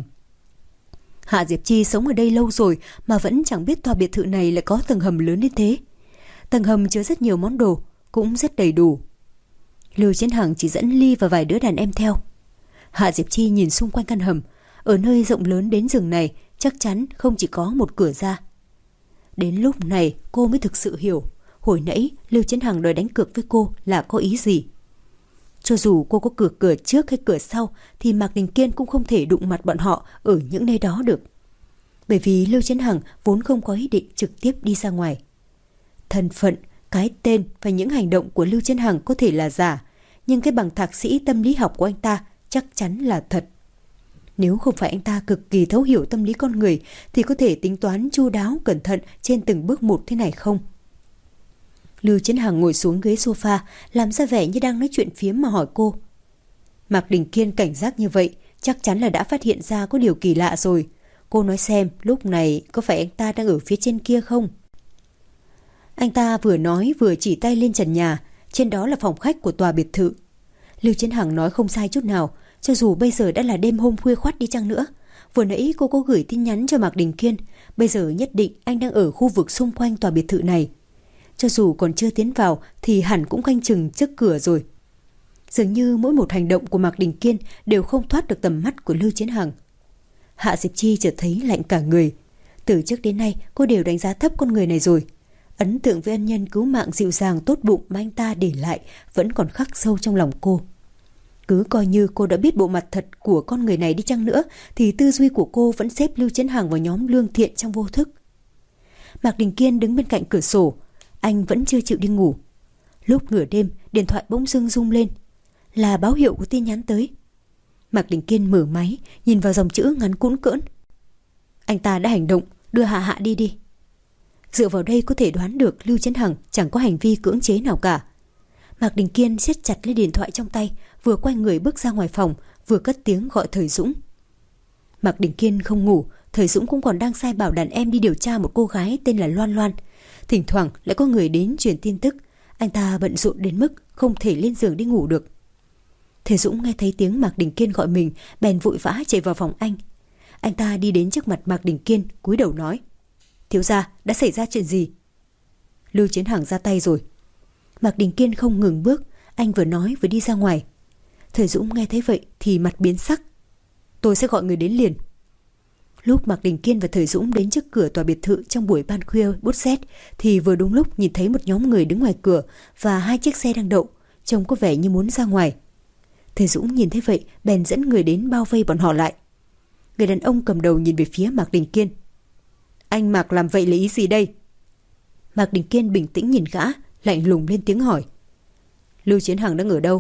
Hạ Diệp Chi sống ở đây lâu rồi mà vẫn chẳng biết tòa biệt thự này lại có tầng hầm lớn đến thế. Tầng hầm chứa rất nhiều món đồ, cũng rất đầy đủ. Lưu Chiến Hằng chỉ dẫn Ly và vài đứa đàn em theo. Hạ Diệp Chi nhìn xung quanh căn hầm. Ở nơi rộng lớn đến giường này chắc chắn không chỉ có một cửa ra. Đến lúc này cô mới thực sự hiểu hồi nãy Lưu Chiến Hằng đòi đánh cược với cô là có ý gì. Cho dù cô có cửa trước hay cửa sau thì Mạc Đình Kiên cũng không thể đụng mặt bọn họ ở những nơi đó được. Bởi vì Lưu Chiến Hằng vốn không có ý định trực tiếp đi ra ngoài. Thân phận, cái tên và những hành động của Lưu Chiến Hằng có thể là giả, nhưng cái bằng thạc sĩ tâm lý học của anh ta chắc chắn là thật. Nếu không phải anh ta cực kỳ thấu hiểu tâm lý con người thì có thể tính toán chu đáo cẩn thận trên từng bước một thế này không? Lưu Chiến Hằng ngồi xuống ghế sofa, làm ra vẻ như đang nói chuyện phiếm mà hỏi cô. Mạc Đình Kiên cảnh giác như vậy, chắc chắn là đã phát hiện ra có điều kỳ lạ rồi. Cô nói xem lúc này có phải anh ta đang ở phía trên kia không? Anh ta vừa nói vừa chỉ tay lên trần nhà, trên đó là phòng khách của tòa biệt thự. Lưu Chiến Hằng nói không sai chút nào, cho dù bây giờ đã là đêm hôm khuya khoắt đi chăng nữa. Vừa nãy cô có gửi tin nhắn cho Mạc Đình Kiên, bây giờ nhất định anh đang ở khu vực xung quanh tòa biệt thự này. Cho dù còn chưa tiến vào thì hẳn cũng canh chừng trước cửa rồi. Dường như mỗi một hành động của Mạc Đình Kiên đều không thoát được tầm mắt của Lưu Chiến Hằng. Hạ Diệp Chi chợt thấy lạnh cả người. Từ trước đến nay cô đều đánh giá thấp con người này rồi. Ấn tượng với ân nhân cứu mạng dịu dàng tốt bụng mà anh ta để lại vẫn còn khắc sâu trong lòng cô. Cứ coi như cô đã biết bộ mặt thật của con người này đi chăng nữa thì tư duy của cô vẫn xếp Lưu Chiến Hằng vào nhóm lương thiện trong vô thức. Mạc Đình Kiên đứng bên cạnh cửa sổ. Anh vẫn chưa chịu đi ngủ. Lúc nửa đêm điện thoại bỗng dưng rung lên. Là báo hiệu của tin nhắn tới. Mạc Đình Kiên mở máy, nhìn vào dòng chữ ngắn cũn cỡn. Anh ta đã hành động, đưa Hạ đi đi. Dựa vào đây có thể đoán được Lưu Chiến Hằng chẳng có hành vi cưỡng chế nào cả. Mạc Đình Kiên siết chặt lấy điện thoại trong tay, vừa quay người bước ra ngoài phòng, vừa cất tiếng gọi Thời Dũng. Mạc Đình Kiên không ngủ, Thời Dũng cũng còn đang sai bảo đàn em đi điều tra một cô gái tên là Loan Loan. Thỉnh thoảng lại có người đến truyền tin tức. Anh ta bận rộn đến mức không thể lên giường đi ngủ được. Thời Dũng nghe thấy tiếng Mạc Đình Kiên gọi mình, bèn vội vã chạy vào phòng anh. Anh ta đi đến trước mặt Mạc Đình Kiên, cúi đầu nói: Thiếu gia, đã xảy ra chuyện gì? Lưu Chiến Hằng ra tay rồi. Mạc Đình Kiên không ngừng bước, anh vừa nói vừa đi ra ngoài. Thời Dũng nghe thấy vậy thì mặt biến sắc. Tôi sẽ gọi người đến liền. Lúc Mạc Đình Kiên và Thời Dũng đến trước cửa tòa biệt thự trong buổi ban khuya bút rét thì vừa đúng lúc nhìn thấy một nhóm người đứng ngoài cửa và hai chiếc xe đang đậu, trông có vẻ như muốn ra ngoài. Thời Dũng nhìn thấy vậy bèn dẫn người đến bao vây bọn họ lại. Người đàn ông cầm đầu nhìn về phía Mạc Đình Kiên. Anh Mạc làm vậy là ý gì đây? Mạc Đình Kiên bình tĩnh nhìn gã, lạnh lùng lên tiếng hỏi. Lưu Chiến Hằng đang ở đâu?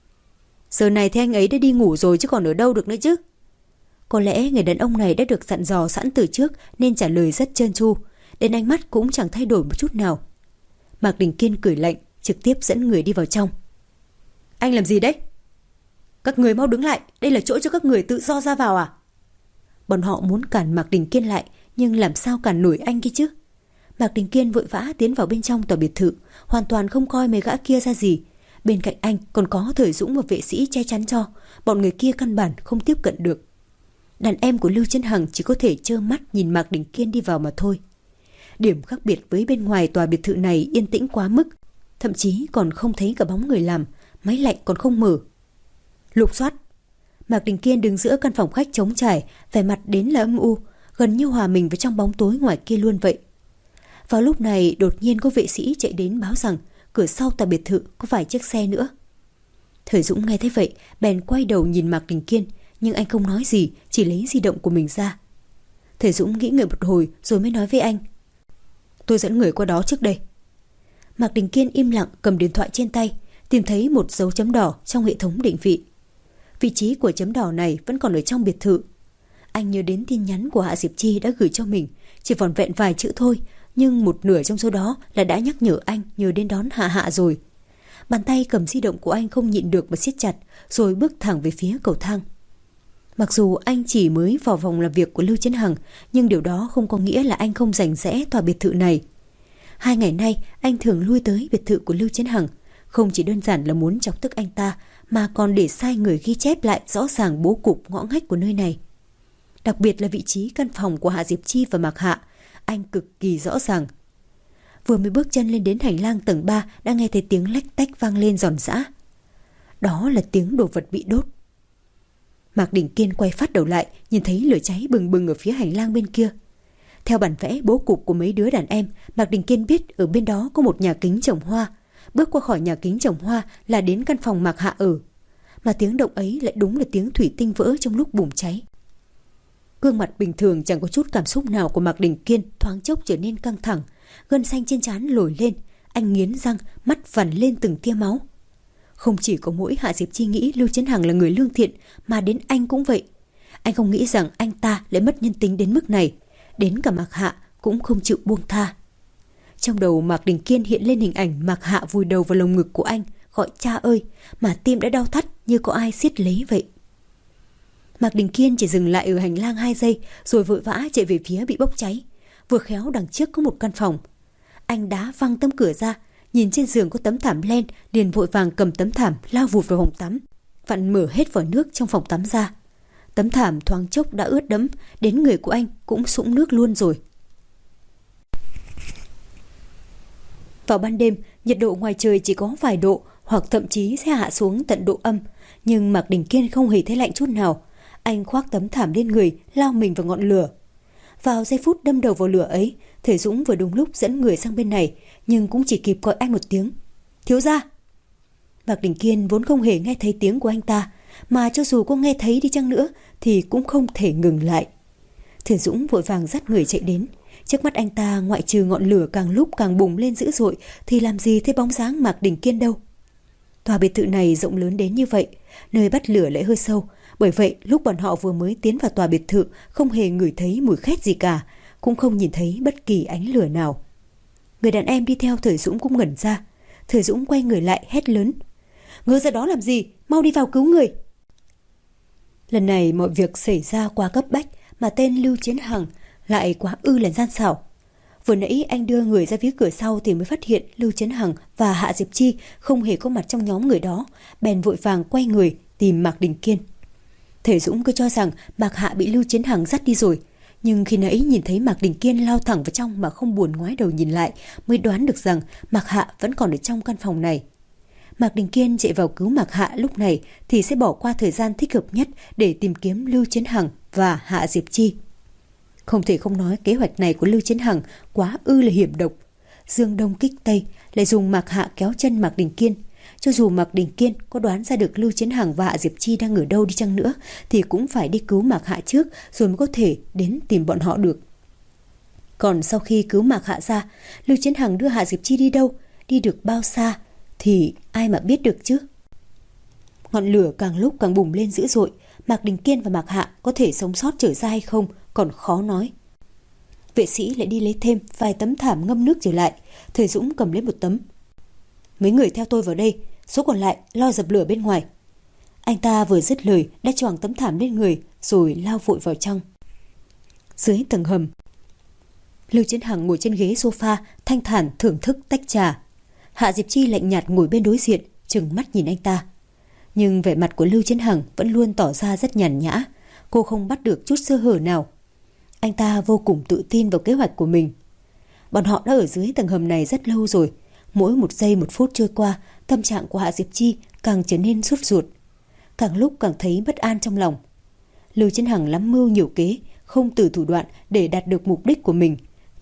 Giờ này thì anh ấy đã đi ngủ rồi chứ còn ở đâu được nữa chứ. Có lẽ người đàn ông này đã được dặn dò sẵn từ trước nên trả lời rất trơn tru, đến ánh mắt cũng chẳng thay đổi một chút nào. Mạc Đình Kiên cười lạnh, trực tiếp dẫn người đi vào trong. Anh làm gì đấy? Các người mau đứng lại, đây là chỗ cho các người tự do ra vào à? Bọn họ muốn cản Mạc Đình Kiên lại, nhưng làm sao cản nổi anh kia chứ? Mạc Đình Kiên vội vã tiến vào bên trong tòa biệt thự, hoàn toàn không coi mấy gã kia ra gì. Bên cạnh anh còn có Thời Dũng và vệ sĩ che chắn cho, bọn người kia căn bản không tiếp cận được. Đàn em của Lưu Chiến Hằng chỉ có thể trơ mắt nhìn Mạc Đình Kiên đi vào mà thôi. Điểm khác biệt với bên ngoài tòa biệt thự này yên tĩnh quá mức, thậm chí còn không thấy cả bóng người làm, máy lạnh còn không mở. Lục soát. Mạc Đình Kiên đứng giữa căn phòng khách trống trải, vẻ mặt đến là âm u, gần như hòa mình vào trong bóng tối ngoài kia luôn vậy. Vào lúc này đột nhiên có vệ sĩ chạy đến báo rằng cửa sau tòa biệt thự có vài chiếc xe nữa. Thời Dũng nghe thấy vậy bèn quay đầu nhìn Mạc Đình Kiên, nhưng anh không nói gì, chỉ lấy di động của mình ra. Thời Dũng nghĩ ngợi một hồi rồi mới nói với anh: "Tôi dẫn người qua đó trước đây." Mạc Đình Kiên im lặng cầm điện thoại trên tay, tìm thấy một dấu chấm đỏ trong hệ thống định vị. Vị trí của chấm đỏ này vẫn còn ở trong biệt thự. Anh nhớ đến tin nhắn của Hạ Diệp Chi đã gửi cho mình, chỉ vỏn vẹn vài chữ thôi, nhưng một nửa trong số đó là đã nhắc nhở anh nhớ đến đón Hạ rồi. Bàn tay cầm di động của anh không nhịn được mà siết chặt, rồi bước thẳng về phía cầu thang. Mặc dù anh chỉ mới vào phòng làm việc của Lưu Chiến Hằng, nhưng điều đó không có nghĩa là anh không rành rẽ tòa biệt thự này. 2 ngày nay anh thường lui tới biệt thự của Lưu Chiến Hằng, không chỉ đơn giản là muốn chọc tức anh ta, mà còn để sai người ghi chép lại rõ ràng bố cục ngõ ngách của nơi này. Đặc biệt là vị trí căn phòng của Hạ Diệp Chi và Mạc Hạ, anh cực kỳ rõ ràng. Vừa mới bước chân lên đến hành lang tầng 3 đã nghe thấy tiếng lách tách vang lên giòn giã. Đó là tiếng đồ vật bị đốt. Mạc Đình Kiên quay phát đầu lại, nhìn thấy lửa cháy bừng bừng ở phía hành lang bên kia. Theo bản vẽ bố cục của mấy đứa đàn em, Mạc Đình Kiên biết ở bên đó có một nhà kính trồng hoa. Bước qua khỏi nhà kính trồng hoa là đến căn phòng Mạc Hạ ở. Mà tiếng động ấy lại đúng là tiếng thủy tinh vỡ trong lúc bùng cháy. Gương mặt bình thường chẳng có chút cảm xúc nào của Mạc Đình Kiên thoáng chốc trở nên căng thẳng, gân xanh trên trán nổi lên, anh nghiến răng, mắt vằn lên từng tia máu. Không chỉ có mỗi Hạ Diệp Chi nghĩ Lưu Chiến Hằng là người lương thiện, mà đến anh cũng vậy. Anh không nghĩ rằng anh ta lại mất nhân tính đến mức này, đến cả Mạc Hạ cũng không chịu buông tha. Trong đầu Mạc Đình Kiên hiện lên hình ảnh Mạc Hạ vùi đầu vào lồng ngực của anh, gọi cha ơi, mà tim đã đau thắt như có ai siết lấy vậy. Mạc Đình Kiên chỉ dừng lại ở hành lang 2 giây, rồi vội vã chạy về phía bị bốc cháy. Vừa khéo đằng trước có một căn phòng. Anh đá văng tấm cửa ra, nhìn trên giường có tấm thảm len, liền vội vàng cầm tấm thảm lao vụt vào phòng tắm, vặn mở hết vòi nước trong phòng tắm ra. Tấm thảm thoáng chốc đã ướt đẫm, đến người của anh cũng sũng nước luôn rồi. Vào ban đêm, nhiệt độ ngoài trời chỉ có vài độ, hoặc thậm chí sẽ hạ xuống tận độ âm, nhưng Mạc Đình Kiên không hề thấy lạnh chút nào. Anh khoác tấm thảm lên người, lao mình vào ngọn lửa. Vào giây phút đâm đầu vào lửa ấy, Thể Dũng vừa đúng lúc dẫn người sang bên này, nhưng cũng chỉ kịp gọi anh một tiếng: "Thiếu gia!" Mạc Đình Kiên vốn không hề nghe thấy tiếng của anh ta, mà cho dù có nghe thấy đi chăng nữa thì cũng không thể ngừng lại. Thể Dũng vội vàng dắt người chạy đến. Trước mắt anh ta ngoại trừ ngọn lửa càng lúc càng bùng lên dữ dội thì làm gì thấy bóng dáng Mạc Đình Kiên đâu. Tòa biệt thự này rộng lớn đến như vậy, nơi bắt lửa lại hơi sâu, bởi vậy lúc bọn họ vừa mới tiến vào tòa biệt thự không hề ngửi thấy mùi khét gì cả, cũng không nhìn thấy bất kỳ ánh lửa nào. Người đàn em đi theo Thời Dũng cũng ngẩn ra. Thời Dũng quay người lại hét lớn: "Ngơ ra đó làm gì, mau đi vào cứu người!" Lần này mọi việc xảy ra quá cấp bách, mà tên Lưu Chiến Hằng lại quá ư là gian xảo. Vừa nãy anh đưa người ra phía cửa sau thì mới phát hiện Lưu Chiến Hằng và Hạ Diệp Chi không hề có mặt trong nhóm người đó, bèn vội vàng quay người tìm Mạc Đình Kiên. Thể Dũng cứ cho rằng Mạc Hạ bị Lưu Chiến Hằng dắt đi rồi, nhưng khi nãy nhìn thấy Mạc Đình Kiên lao thẳng vào trong mà không buồn ngoái đầu nhìn lại, mới đoán được rằng Mạc Hạ vẫn còn ở trong căn phòng này. Mạc Đình Kiên chạy vào cứu Mạc Hạ lúc này thì sẽ bỏ qua thời gian thích hợp nhất để tìm kiếm Lưu Chiến Hằng và Hạ Diệp Chi. Không thể không nói kế hoạch này của Lưu Chiến Hằng quá ư là hiểm độc. Dương Đông kích Tây, lại dùng Mạc Hạ kéo chân Mạc Đình Kiên. Cho dù Mạc Đình Kiên có đoán ra được Lưu Chiến Hằng và Hạ Diệp Chi đang ở đâu đi chăng nữa thì cũng phải đi cứu Mạc Hạ trước rồi mới có thể đến tìm bọn họ được. Còn sau khi cứu Mạc Hạ ra, Lưu Chiến Hằng đưa Hạ Diệp Chi đi đâu, đi được bao xa thì ai mà biết được chứ. Ngọn lửa càng lúc càng bùng lên dữ dội, Mạc Đình Kiên và Mạc Hạ có thể sống sót trở ra hay không còn khó nói. Vệ sĩ lại đi lấy thêm vài tấm thảm ngâm nước trở lại. Thời Dũng cầm lấy một tấm: "Mấy người theo tôi vào đây, số còn lại lo dập lửa bên ngoài." Anh ta vừa dứt lời đã choàng tấm thảm lên người rồi lao vội vào trong. Dưới tầng hầm, Lưu Chiến Hằng ngồi trên ghế sofa thanh thản thưởng thức tách trà. Hạ Diệp Chi lạnh nhạt ngồi bên đối diện, trừng mắt nhìn anh ta. Nhưng vẻ mặt của Lưu Chiến Hằng vẫn luôn tỏ ra rất nhàn nhã, cô không bắt được chút sơ hở nào. Anh ta vô cùng tự tin vào kế hoạch của mình. Bọn họ đã ở dưới tầng hầm này rất lâu rồi. Mỗi một giây một phút trôi qua, tâm trạng của Hạ Diệp Chi càng trở nên sốt ruột, càng lúc càng thấy bất an trong lòng. Lưu Chiến Hằng lắm mưu nhiều kế, không từ thủ đoạn để đạt được mục đích của mình,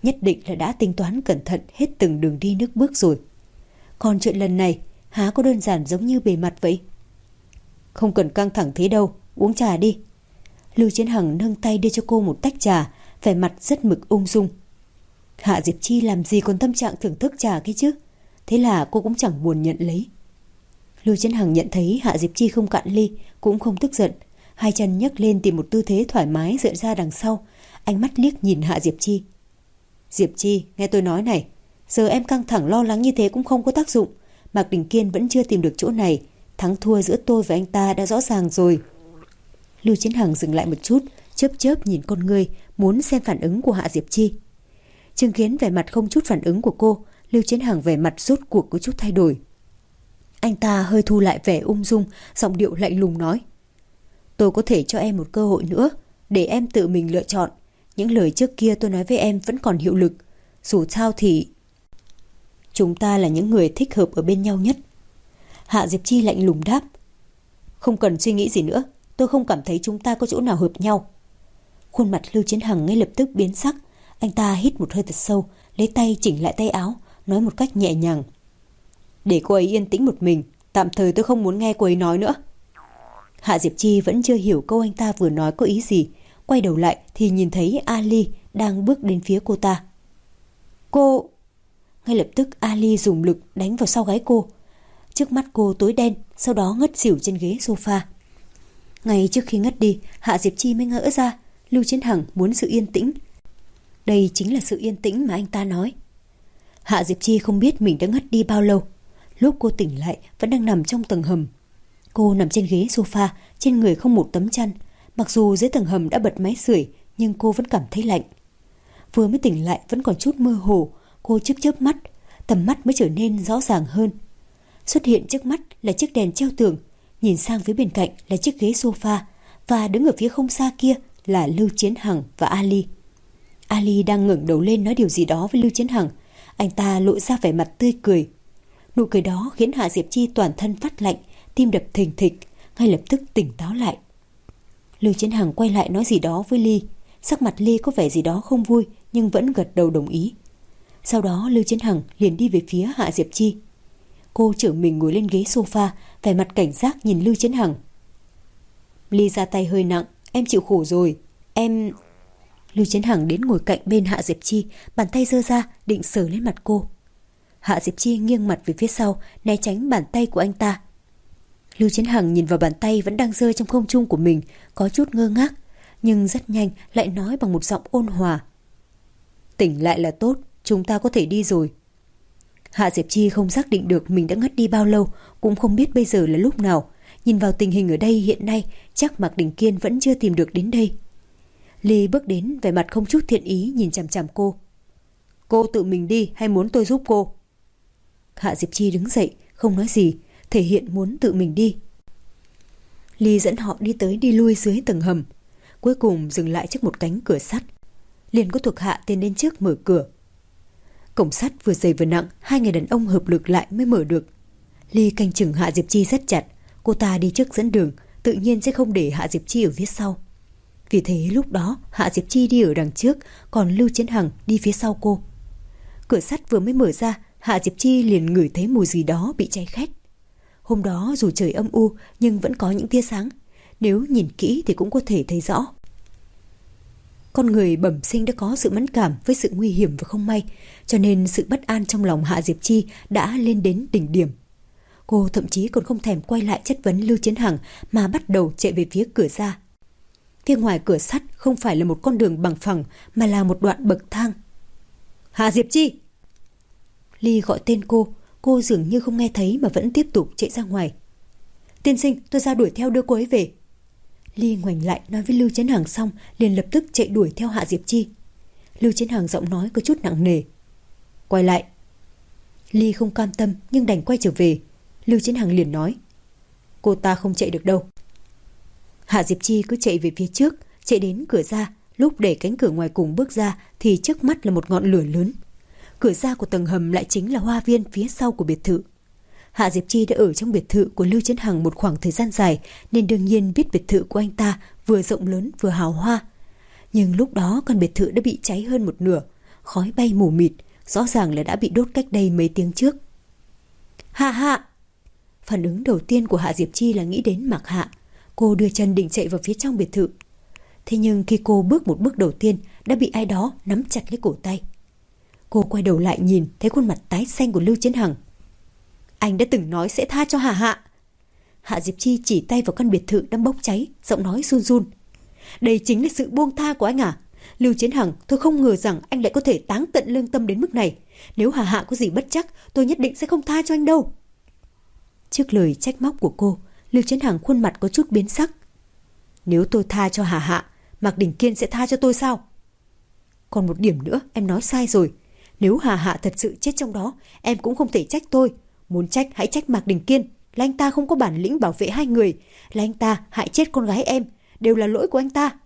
nhất định là đã tính toán cẩn thận hết từng đường đi nước bước rồi. Còn chuyện lần này há có đơn giản giống như bề mặt vậy? Không cần căng thẳng thế đâu, uống trà đi. Lưu Chiến Hằng nâng tay đưa cho cô một tách trà, vẻ mặt rất mực ung dung. Hạ Diệp Chi làm gì còn tâm trạng thưởng thức trà kia chứ? Thế là cô cũng chẳng buồn nhận lấy. Lưu Chiến Hằng nhận thấy Hạ Diệp Chi không cạn ly, cũng không tức giận. Hai chân nhấc lên tìm một tư thế thoải mái dựa ra đằng sau. Ánh mắt liếc nhìn Hạ Diệp Chi. Diệp Chi, nghe tôi nói này. Giờ em căng thẳng lo lắng như thế cũng không có tác dụng. Mạc Đình Kiên vẫn chưa tìm được chỗ này. Thắng thua giữa tôi và anh ta đã rõ ràng rồi. Lưu Chiến Hằng dừng lại một chút, chớp chớp nhìn con ngươi, muốn xem phản ứng của Hạ Diệp Chi. Chứng kiến vẻ mặt không chút phản ứng của cô, Lưu Chiến Hằng vẻ mặt rốt cuộc có chút thay đổi. Anh ta hơi thu lại vẻ ung dung, giọng điệu lạnh lùng nói: Tôi có thể cho em một cơ hội nữa, để em tự mình lựa chọn. Những lời trước kia tôi nói với em vẫn còn hiệu lực. Dù sao thì chúng ta là những người thích hợp ở bên nhau nhất. Hạ Diệp Chi lạnh lùng đáp: Không cần suy nghĩ gì nữa, tôi không cảm thấy chúng ta có chỗ nào hợp nhau. Khuôn mặt Lưu Chiến Hằng ngay lập tức biến sắc. Anh ta hít một hơi thật sâu, lấy tay chỉnh lại tay áo, nói một cách nhẹ nhàng: Để cô ấy yên tĩnh một mình, tạm thời tôi không muốn nghe cô ấy nói nữa. Hạ Diệp Chi vẫn chưa hiểu câu anh ta vừa nói có ý gì. Quay đầu lại thì nhìn thấy Ali đang bước đến phía cô ta. Cô... Ngay lập tức Ali dùng lực đánh vào sau gáy cô. Trước mắt cô tối đen, sau đó ngất xỉu trên ghế sofa. Ngay trước khi ngất đi, Hạ Diệp Chi mới ngỡ ra Lưu Chiến Hằng muốn sự yên tĩnh. Đây chính là sự yên tĩnh mà anh ta nói. Hạ Diệp Chi không biết mình đã ngất đi bao lâu. Lúc cô tỉnh lại vẫn đang nằm trong tầng hầm. Cô nằm trên ghế sofa, trên người không một tấm chăn. Mặc dù dưới tầng hầm đã bật máy sưởi, nhưng cô vẫn cảm thấy lạnh. Vừa mới tỉnh lại vẫn còn chút mơ hồ. Cô chớp chớp mắt, tầm mắt mới trở nên rõ ràng hơn. Xuất hiện trước mắt là chiếc đèn treo tường, nhìn sang phía bên cạnh là chiếc ghế sofa, và đứng ở phía không xa kia là Lưu Chiến Hằng và Ali. Ali đang ngẩng đầu lên nói điều gì đó với Lưu Chiến Hằng. Anh ta lộ ra vẻ mặt tươi cười. Nụ cười đó khiến Hạ Diệp Chi toàn thân phát lạnh, tim đập thình thịch, ngay lập tức tỉnh táo lại. Lưu Chiến Hằng quay lại nói gì đó với Ly. Sắc mặt Ly có vẻ gì đó không vui, nhưng vẫn gật đầu đồng ý. Sau đó Lưu Chiến Hằng liền đi về phía Hạ Diệp Chi. Cô trở mình ngồi lên ghế sofa, vẻ mặt cảnh giác nhìn Lưu Chiến Hằng. Ly ra tay hơi nặng, em chịu khổ rồi. Em... Lưu Chiến Hằng đến ngồi cạnh bên Hạ Diệp Chi, bàn tay giơ ra định sờ lên mặt cô. Hạ Diệp Chi nghiêng mặt về phía sau, né tránh bàn tay của anh ta. Lưu Chiến Hằng nhìn vào bàn tay vẫn đang rơi trong không trung của mình, có chút ngơ ngác, nhưng rất nhanh lại nói bằng một giọng ôn hòa: Tỉnh lại là tốt, chúng ta có thể đi rồi. Hạ Diệp Chi không xác định được mình đã ngất đi bao lâu, cũng không biết bây giờ là lúc nào. Nhìn vào tình hình ở đây hiện nay, chắc Mạc Đình Kiên vẫn chưa tìm được đến đây. Ly bước đến, vẻ mặt không chút thiện ý nhìn chằm chằm cô. Cô tự mình đi hay muốn tôi giúp cô? Hạ Diệp Chi đứng dậy, không nói gì, thể hiện muốn tự mình đi. Ly dẫn họ đi tới đi lui dưới tầng hầm, cuối cùng dừng lại trước một cánh cửa sắt. Liền có thuộc hạ tiến đến trước mở cửa. Cổng sắt vừa dày vừa nặng, hai người đàn ông hợp lực lại mới mở được. Ly canh chừng Hạ Diệp Chi rất chặt, cô ta đi trước dẫn đường, tự nhiên sẽ không để Hạ Diệp Chi ở phía sau. Vì thế lúc đó Hạ Diệp Chi đi ở đằng trước, còn Lưu Chiến Hằng đi phía sau cô. Cửa sắt vừa mới mở ra, Hạ Diệp Chi liền ngửi thấy mùi gì đó bị cháy khét. Hôm đó dù trời âm u nhưng vẫn có những tia sáng, nếu nhìn kỹ thì cũng có thể thấy rõ. Con người bẩm sinh đã có sự mẫn cảm với sự nguy hiểm và không may, cho nên sự bất an trong lòng Hạ Diệp Chi đã lên đến đỉnh điểm. Cô thậm chí còn không thèm quay lại chất vấn Lưu Chiến Hằng mà bắt đầu chạy về phía cửa ra. Phía ngoài cửa sắt không phải là một con đường bằng phẳng mà là một đoạn bậc thang. Hạ Diệp Chi! Ly gọi tên cô dường như không nghe thấy mà vẫn tiếp tục chạy ra ngoài. Tiên sinh, tôi ra đuổi theo đưa cô ấy về. Ly ngoảnh lại nói với Lưu Chiến Hằng xong liền lập tức chạy đuổi theo Hạ Diệp Chi. Lưu Chiến Hằng giọng nói có chút nặng nề. Quay lại. Ly không cam tâm nhưng đành quay trở về. Lưu Chiến Hằng liền nói: Cô ta không chạy được đâu. Hạ Diệp Chi cứ chạy về phía trước, chạy đến cửa ra. Lúc để cánh cửa ngoài cùng bước ra thì trước mắt là một ngọn lửa lớn. Cửa ra của tầng hầm lại chính là hoa viên phía sau của biệt thự. Hạ Diệp Chi đã ở trong biệt thự của Lưu Chiến Hằng một khoảng thời gian dài, nên đương nhiên biết biệt thự của anh ta vừa rộng lớn vừa hào hoa. Nhưng lúc đó căn biệt thự đã bị cháy hơn một nửa, khói bay mù mịt, rõ ràng là đã bị đốt cách đây mấy tiếng trước. Hạ Hạ! Phản ứng đầu tiên của Hạ Diệp Chi là nghĩ đến Mạc Hạ. Cô đưa chân định chạy vào phía trong biệt thự. Thế nhưng khi cô bước một bước đầu tiên đã bị ai đó nắm chặt lấy cổ tay. Cô quay đầu lại nhìn thấy khuôn mặt tái xanh của Lưu Chiến Hằng. Anh đã từng nói sẽ tha cho Hạ Hạ. Hạ Diệp Chi chỉ tay vào căn biệt thự đang bốc cháy, giọng nói run run. Đây chính là sự buông tha của anh à? Lưu Chiến Hằng, tôi không ngờ rằng anh lại có thể táng tận lương tâm đến mức này. Nếu Hạ Hạ có gì bất trắc, tôi nhất định sẽ không tha cho anh đâu. Trước lời trách móc của cô, Lưu Chiến Hằng khuôn mặt có chút biến sắc. Nếu tôi tha cho Hạ Hạ, Mạc Đình Kiên sẽ tha cho tôi sao? Còn một điểm nữa, em nói sai rồi. Nếu Hạ Hạ thật sự chết trong đó, em cũng không thể trách tôi. Muốn trách hãy trách Mạc Đình Kiên. Là anh ta không có bản lĩnh bảo vệ hai người. Là anh ta hại chết con gái em. Đều là lỗi của anh ta.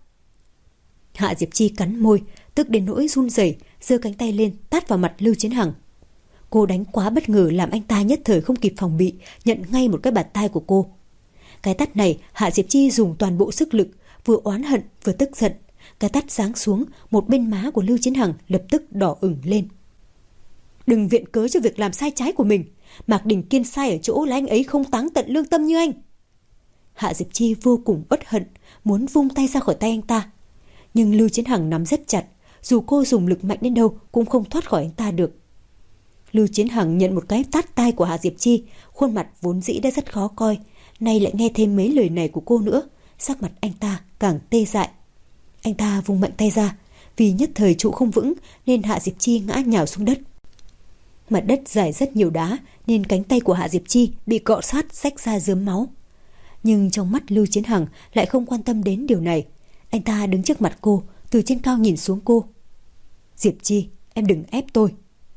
Hạ Diệp Chi cắn môi, tức đến nỗi run rẩy, giơ cánh tay lên tát vào mặt Lưu Chiến Hằng. Cô đánh quá bất ngờ làm anh ta nhất thời không kịp phòng bị, nhận ngay một cái bạt tai của cô. Cái tát này Hạ Diệp Chi dùng toàn bộ sức lực, vừa oán hận vừa tức giận. Cái tát giáng xuống, một bên má của Lưu Chiến Hằng lập tức đỏ ửng lên. Đừng viện cớ cho việc làm sai trái của mình. Mạc Đình Kiên sai ở chỗ là anh ấy không táng tận lương tâm như anh. Hạ Diệp Chi vô cùng uất hận, muốn vung tay ra khỏi tay anh ta. Nhưng Lưu Chiến Hằng nắm rất chặt, dù cô dùng lực mạnh đến đâu cũng không thoát khỏi anh ta được. Lưu Chiến Hằng nhận một cái tát tai của Hạ Diệp Chi, khuôn mặt vốn dĩ đã rất khó coi, nay lại nghe thêm mấy lời này của cô nữa, sắc mặt anh ta càng tê dại. Anh ta vung mạnh tay ra, vì nhất thời trụ không vững nên Hạ Diệp Chi ngã nhào xuống đất. Mặt đất dài rất nhiều đá nên cánh tay của Hạ Diệp Chi bị cọ sát rách ra rớm máu. Nhưng trong mắt Lưu Chiến Hằng lại không quan tâm đến điều này. Anh ta đứng trước mặt cô, từ trên cao nhìn xuống cô. Diệp Chi, em đừng ép tôi.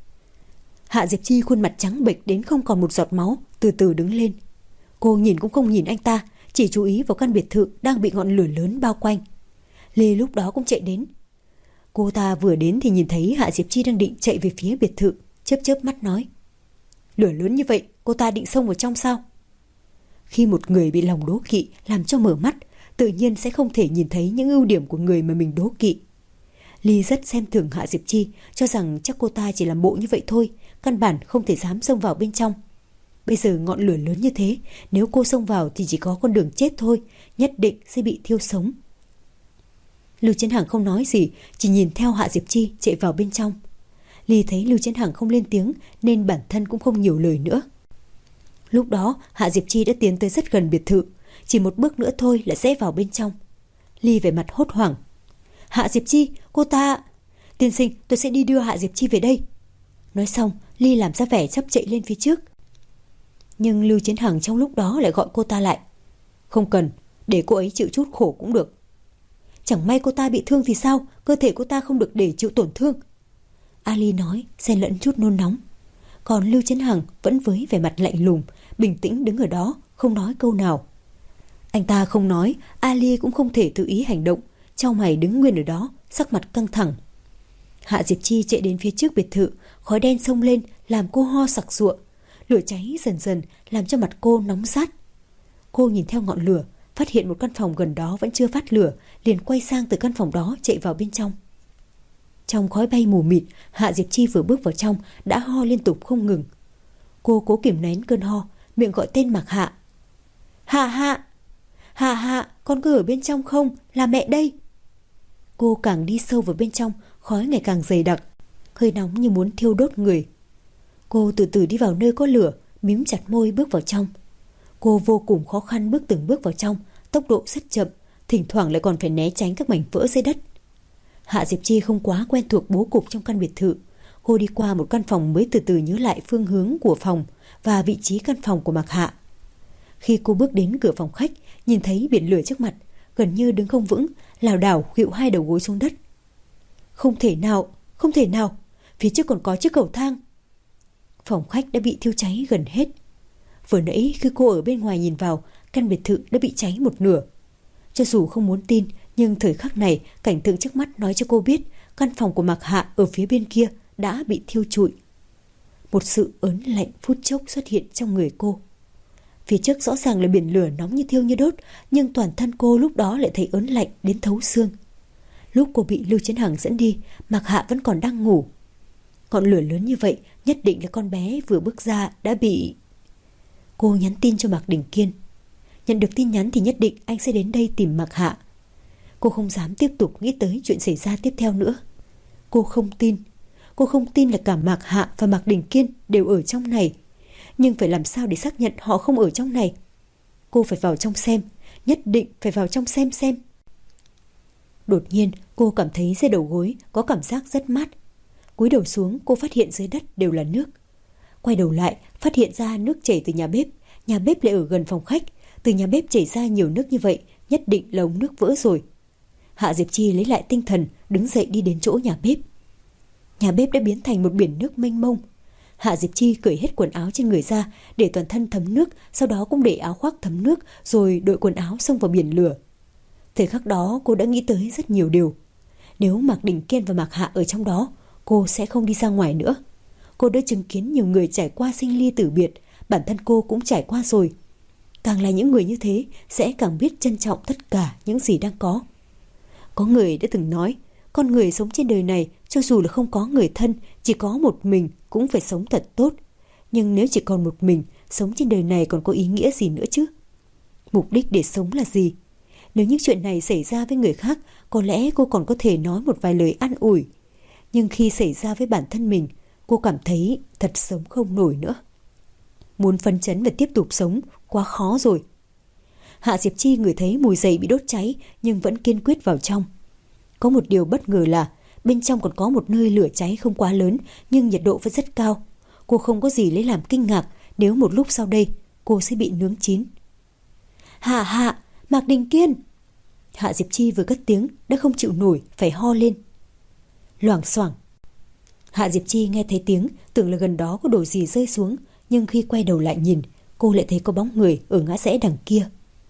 Hạ Diệp Chi khuôn mặt trắng bệch đến không còn một giọt máu, từ từ đứng lên. Cô nhìn cũng không nhìn anh ta, chỉ chú ý vào căn biệt thự đang bị ngọn lửa lớn bao quanh. Lê lúc đó cũng chạy đến. Cô ta vừa đến thì nhìn thấy Hạ Diệp Chi đang định chạy về phía biệt thự, chớp chớp mắt nói. Lửa lớn như vậy, cô ta định xông vào trong sao? Khi một người bị lòng đố kỵ làm cho mở mắt, tự nhiên sẽ không thể nhìn thấy những ưu điểm của người mà mình đố kỵ. Ly rất xem thường Hạ Diệp Chi, cho rằng chắc cô ta chỉ làm bộ như vậy thôi, căn bản không thể dám xông vào bên trong. Bây giờ ngọn lửa lớn như thế, nếu cô xông vào thì chỉ có con đường chết thôi, nhất định sẽ bị thiêu sống. Lưu Chiến Hằng không nói gì, chỉ nhìn theo Hạ Diệp Chi chạy vào bên trong. Ly thấy Lưu Chiến Hằng không lên tiếng nên bản thân cũng không nhiều lời nữa. Lúc đó Hạ Diệp Chi đã tiến tới rất gần biệt thự, chỉ một bước nữa thôi là sẽ vào bên trong. Ly vẻ mặt hốt hoảng. Hạ Diệp Chi, cô ta... Tiên sinh, tôi sẽ đi đưa Hạ Diệp Chi về đây. Nói xong, Ly làm ra vẻ sắp chạy lên phía trước. Nhưng Lưu Chiến Hằng trong lúc đó lại gọi cô ta lại. Không cần, để cô ấy chịu chút khổ cũng được. Chẳng may cô ta bị thương thì sao, cơ thể cô ta không được để chịu tổn thương. Ali nói, xen lẫn chút nôn nóng. Còn Lưu Chiến Hằng vẫn với vẻ mặt lạnh lùng, bình tĩnh đứng ở đó, không nói câu nào. Anh ta không nói, Ali cũng không thể tự ý hành động, chau mày đứng nguyên ở đó, sắc mặt căng thẳng. Hạ Diệp Chi chạy đến phía trước biệt thự, khói đen xông lên làm cô ho sặc sụa. Lửa cháy dần dần làm cho mặt cô nóng rát. Cô nhìn theo ngọn lửa, phát hiện một căn phòng gần đó vẫn chưa phát lửa, liền quay sang từ căn phòng đó chạy vào bên trong. Trong khói bay mù mịt, Hạ Diệp Chi vừa bước vào trong đã ho liên tục không ngừng. Cô cố kiềm nén cơn ho, miệng gọi tên Mạc Hạ. Hạ Hạ! Hạ Hạ, con cứ ở bên trong không? Là mẹ đây! Cô càng đi sâu vào bên trong, khói ngày càng dày đặc, hơi nóng như muốn thiêu đốt người. Cô từ từ đi vào nơi có lửa, mím chặt môi bước vào trong. Cô vô cùng khó khăn bước từng bước vào trong, tốc độ rất chậm, thỉnh thoảng lại còn phải né tránh các mảnh vỡ dưới đất. Hạ Diệp Chi không quá quen thuộc bố cục trong căn biệt thự. Cô đi qua một căn phòng mới từ từ nhớ lại phương hướng của phòng và vị trí căn phòng của Mạc Hạ. Khi cô bước đến cửa phòng khách, nhìn thấy biển lửa trước mặt, gần như đứng không vững, lảo đảo khuỵu hai đầu gối xuống đất. Không thể nào, không thể nào, phía trước còn có chiếc cầu thang. Phòng khách đã bị thiêu cháy gần hết. Vừa nãy khi cô ở bên ngoài nhìn vào, căn biệt thự đã bị cháy một nửa. Cho dù không muốn tin, nhưng thời khắc này cảnh tượng trước mắt nói cho cô biết căn phòng của Mạc Hạ ở phía bên kia đã bị thiêu trụi. Một sự ớn lạnh phút chốc xuất hiện trong người cô. Phía trước rõ ràng là biển lửa nóng như thiêu như đốt, nhưng toàn thân cô lúc đó lại thấy ớn lạnh đến thấu xương. Lúc cô bị Lưu Chiến Hằng dẫn đi, Mạc Hạ vẫn còn đang ngủ. Ngọn lửa lớn như vậy, nhất định là con bé vừa bước ra đã bị... Cô nhắn tin cho Mạc Đình Kiên. Nhận được tin nhắn thì nhất định anh sẽ đến đây tìm Mạc Hạ. Cô không dám tiếp tục nghĩ tới chuyện xảy ra tiếp theo nữa. Cô không tin là cả Mạc Hạ và Mạc Đình Kiên đều ở trong này. Nhưng phải làm sao để xác nhận họ không ở trong này? Cô phải vào trong xem, nhất định phải vào trong xem. Đột nhiên cô cảm thấy dưới đầu gối có cảm giác rất mát. Cúi đầu xuống, cô phát hiện dưới đất đều là nước. Quay đầu lại, phát hiện ra nước chảy từ nhà bếp lại ở gần phòng khách. Từ nhà bếp chảy ra nhiều nước như vậy, nhất định là ống nước vỡ rồi. Hạ Diệp Chi lấy lại tinh thần, đứng dậy đi đến chỗ nhà bếp. Nhà bếp đã biến thành một biển nước mênh mông. Hạ Diệp Chi cởi hết quần áo trên người ra để toàn thân thấm nước, sau đó cũng để áo khoác thấm nước, rồi đội quần áo xông vào biển lửa. Thời khắc đó cô đã nghĩ tới rất nhiều điều. Nếu Mạc Đình Kiên và Mạc Hạ ở trong đó, cô sẽ không đi ra ngoài nữa. Cô đã chứng kiến nhiều người trải qua sinh ly tử biệt, bản thân cô cũng trải qua rồi. Càng là những người như thế sẽ càng biết trân trọng tất cả những gì đang có. Có người đã từng nói, con người sống trên đời này cho dù là không có người thân, chỉ có một mình cũng phải sống thật tốt. Nhưng nếu chỉ còn một mình, sống trên đời này còn có ý nghĩa gì nữa chứ? Mục đích để sống là gì? Nếu những chuyện này xảy ra với người khác, có lẽ cô còn có thể nói một vài lời an ủi. Nhưng khi xảy ra với bản thân mình, cô cảm thấy thật sống không nổi nữa. Muốn phấn chấn và tiếp tục sống quá khó rồi. Hạ Diệp Chi ngửi thấy mùi giày bị đốt cháy nhưng vẫn kiên quyết vào trong. Có một điều bất ngờ là bên trong còn có một nơi lửa cháy không quá lớn nhưng nhiệt độ vẫn rất cao. Cô không có gì lấy làm kinh ngạc nếu một lúc sau đây cô sẽ bị nướng chín. Hạ, Mạc Đình Kiên! Hạ Diệp Chi vừa cất tiếng đã không chịu nổi phải ho lên. Loảng xoảng. Hạ Diệp Chi nghe thấy tiếng, tưởng là gần đó có đồ gì rơi xuống, nhưng khi quay đầu lại nhìn, cô lại thấy có bóng người ở ngã rẽ đằng kia.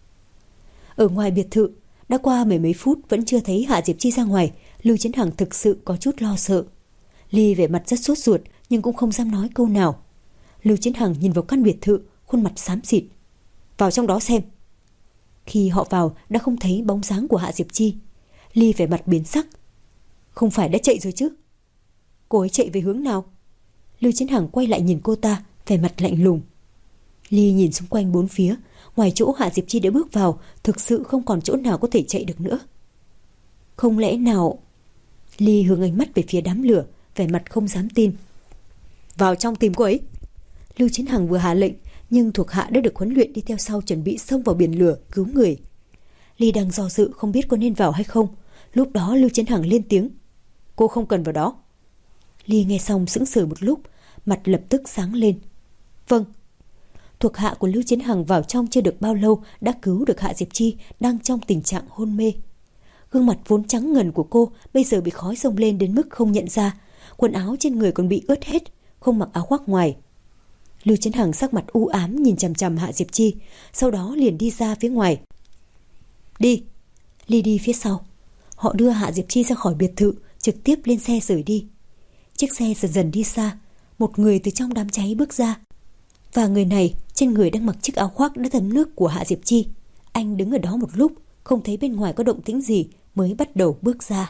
Ở ngoài biệt thự, đã qua mười mấy phút vẫn chưa thấy Hạ Diệp Chi ra ngoài, Lưu Chiến Hằng thực sự có chút lo sợ. Ly vẻ mặt rất sốt ruột nhưng cũng không dám nói câu nào. Lưu Chiến Hằng nhìn vào căn biệt thự, khuôn mặt xám xịt. Vào trong đó xem. Khi họ vào đã không thấy bóng dáng của Hạ Diệp Chi. Ly vẻ mặt biến sắc. Không phải đã chạy rồi chứ? Cô ấy chạy về hướng nào? Lưu Chiến Hằng quay lại nhìn cô ta, vẻ mặt lạnh lùng. Ly nhìn xung quanh bốn phía, ngoài chỗ Hạ Diệp Chi đã bước vào, thực sự không còn chỗ nào có thể chạy được nữa. Không lẽ nào... Ly hướng ánh mắt về phía đám lửa, vẻ mặt không dám tin. Vào trong tìm cô ấy. Lưu Chiến Hằng vừa hạ lệnh, nhưng thuộc hạ đã được huấn luyện đi theo sau chuẩn bị xông vào biển lửa cứu người. Ly đang do dự không biết có nên vào hay không. Lúc đó Lưu Chiến Hằng lên tiếng. Cô không cần vào đó. Ly nghe xong sững sờ một lúc, mặt lập tức sáng lên. Vâng. Thuộc hạ của Lưu Chiến Hằng vào trong chưa được bao lâu đã cứu được Hạ Diệp Chi đang trong tình trạng hôn mê. Gương mặt vốn trắng ngần của cô bây giờ bị khói xông lên đến mức không nhận ra. Quần áo trên người còn bị ướt hết, không mặc áo khoác ngoài. Lưu Chiến Hằng sắc mặt u ám nhìn chằm chằm Hạ Diệp Chi, sau đó liền đi ra phía ngoài. Đi. Ly đi phía sau. Họ đưa Hạ Diệp Chi ra khỏi biệt thự, trực tiếp lên xe rời đi. Chiếc xe dần dần đi xa, một người từ trong đám cháy bước ra. Và người này trên người đang mặc chiếc áo khoác đã thấm nước của Hạ Diệp Chi. Anh đứng ở đó một lúc, không thấy bên ngoài có động tĩnh gì mới bắt đầu bước ra.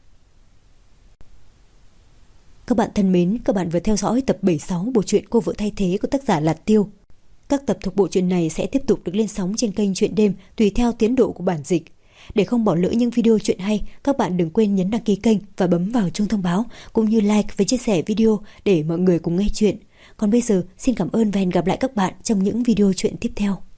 Các bạn thân mến, các bạn vừa theo dõi tập 76 bộ truyện Cô vợ thay thế của tác giả Lạt Tiêu. Các tập thuộc bộ truyện này sẽ tiếp tục được lên sóng trên kênh Truyện Đêm tùy theo tiến độ của bản dịch. Để không bỏ lỡ những video truyện hay, các bạn đừng quên nhấn đăng ký kênh và bấm vào chuông thông báo cũng như like và chia sẻ video để mọi người cùng nghe chuyện. Còn bây giờ, xin cảm ơn và hẹn gặp lại các bạn trong những video truyện tiếp theo.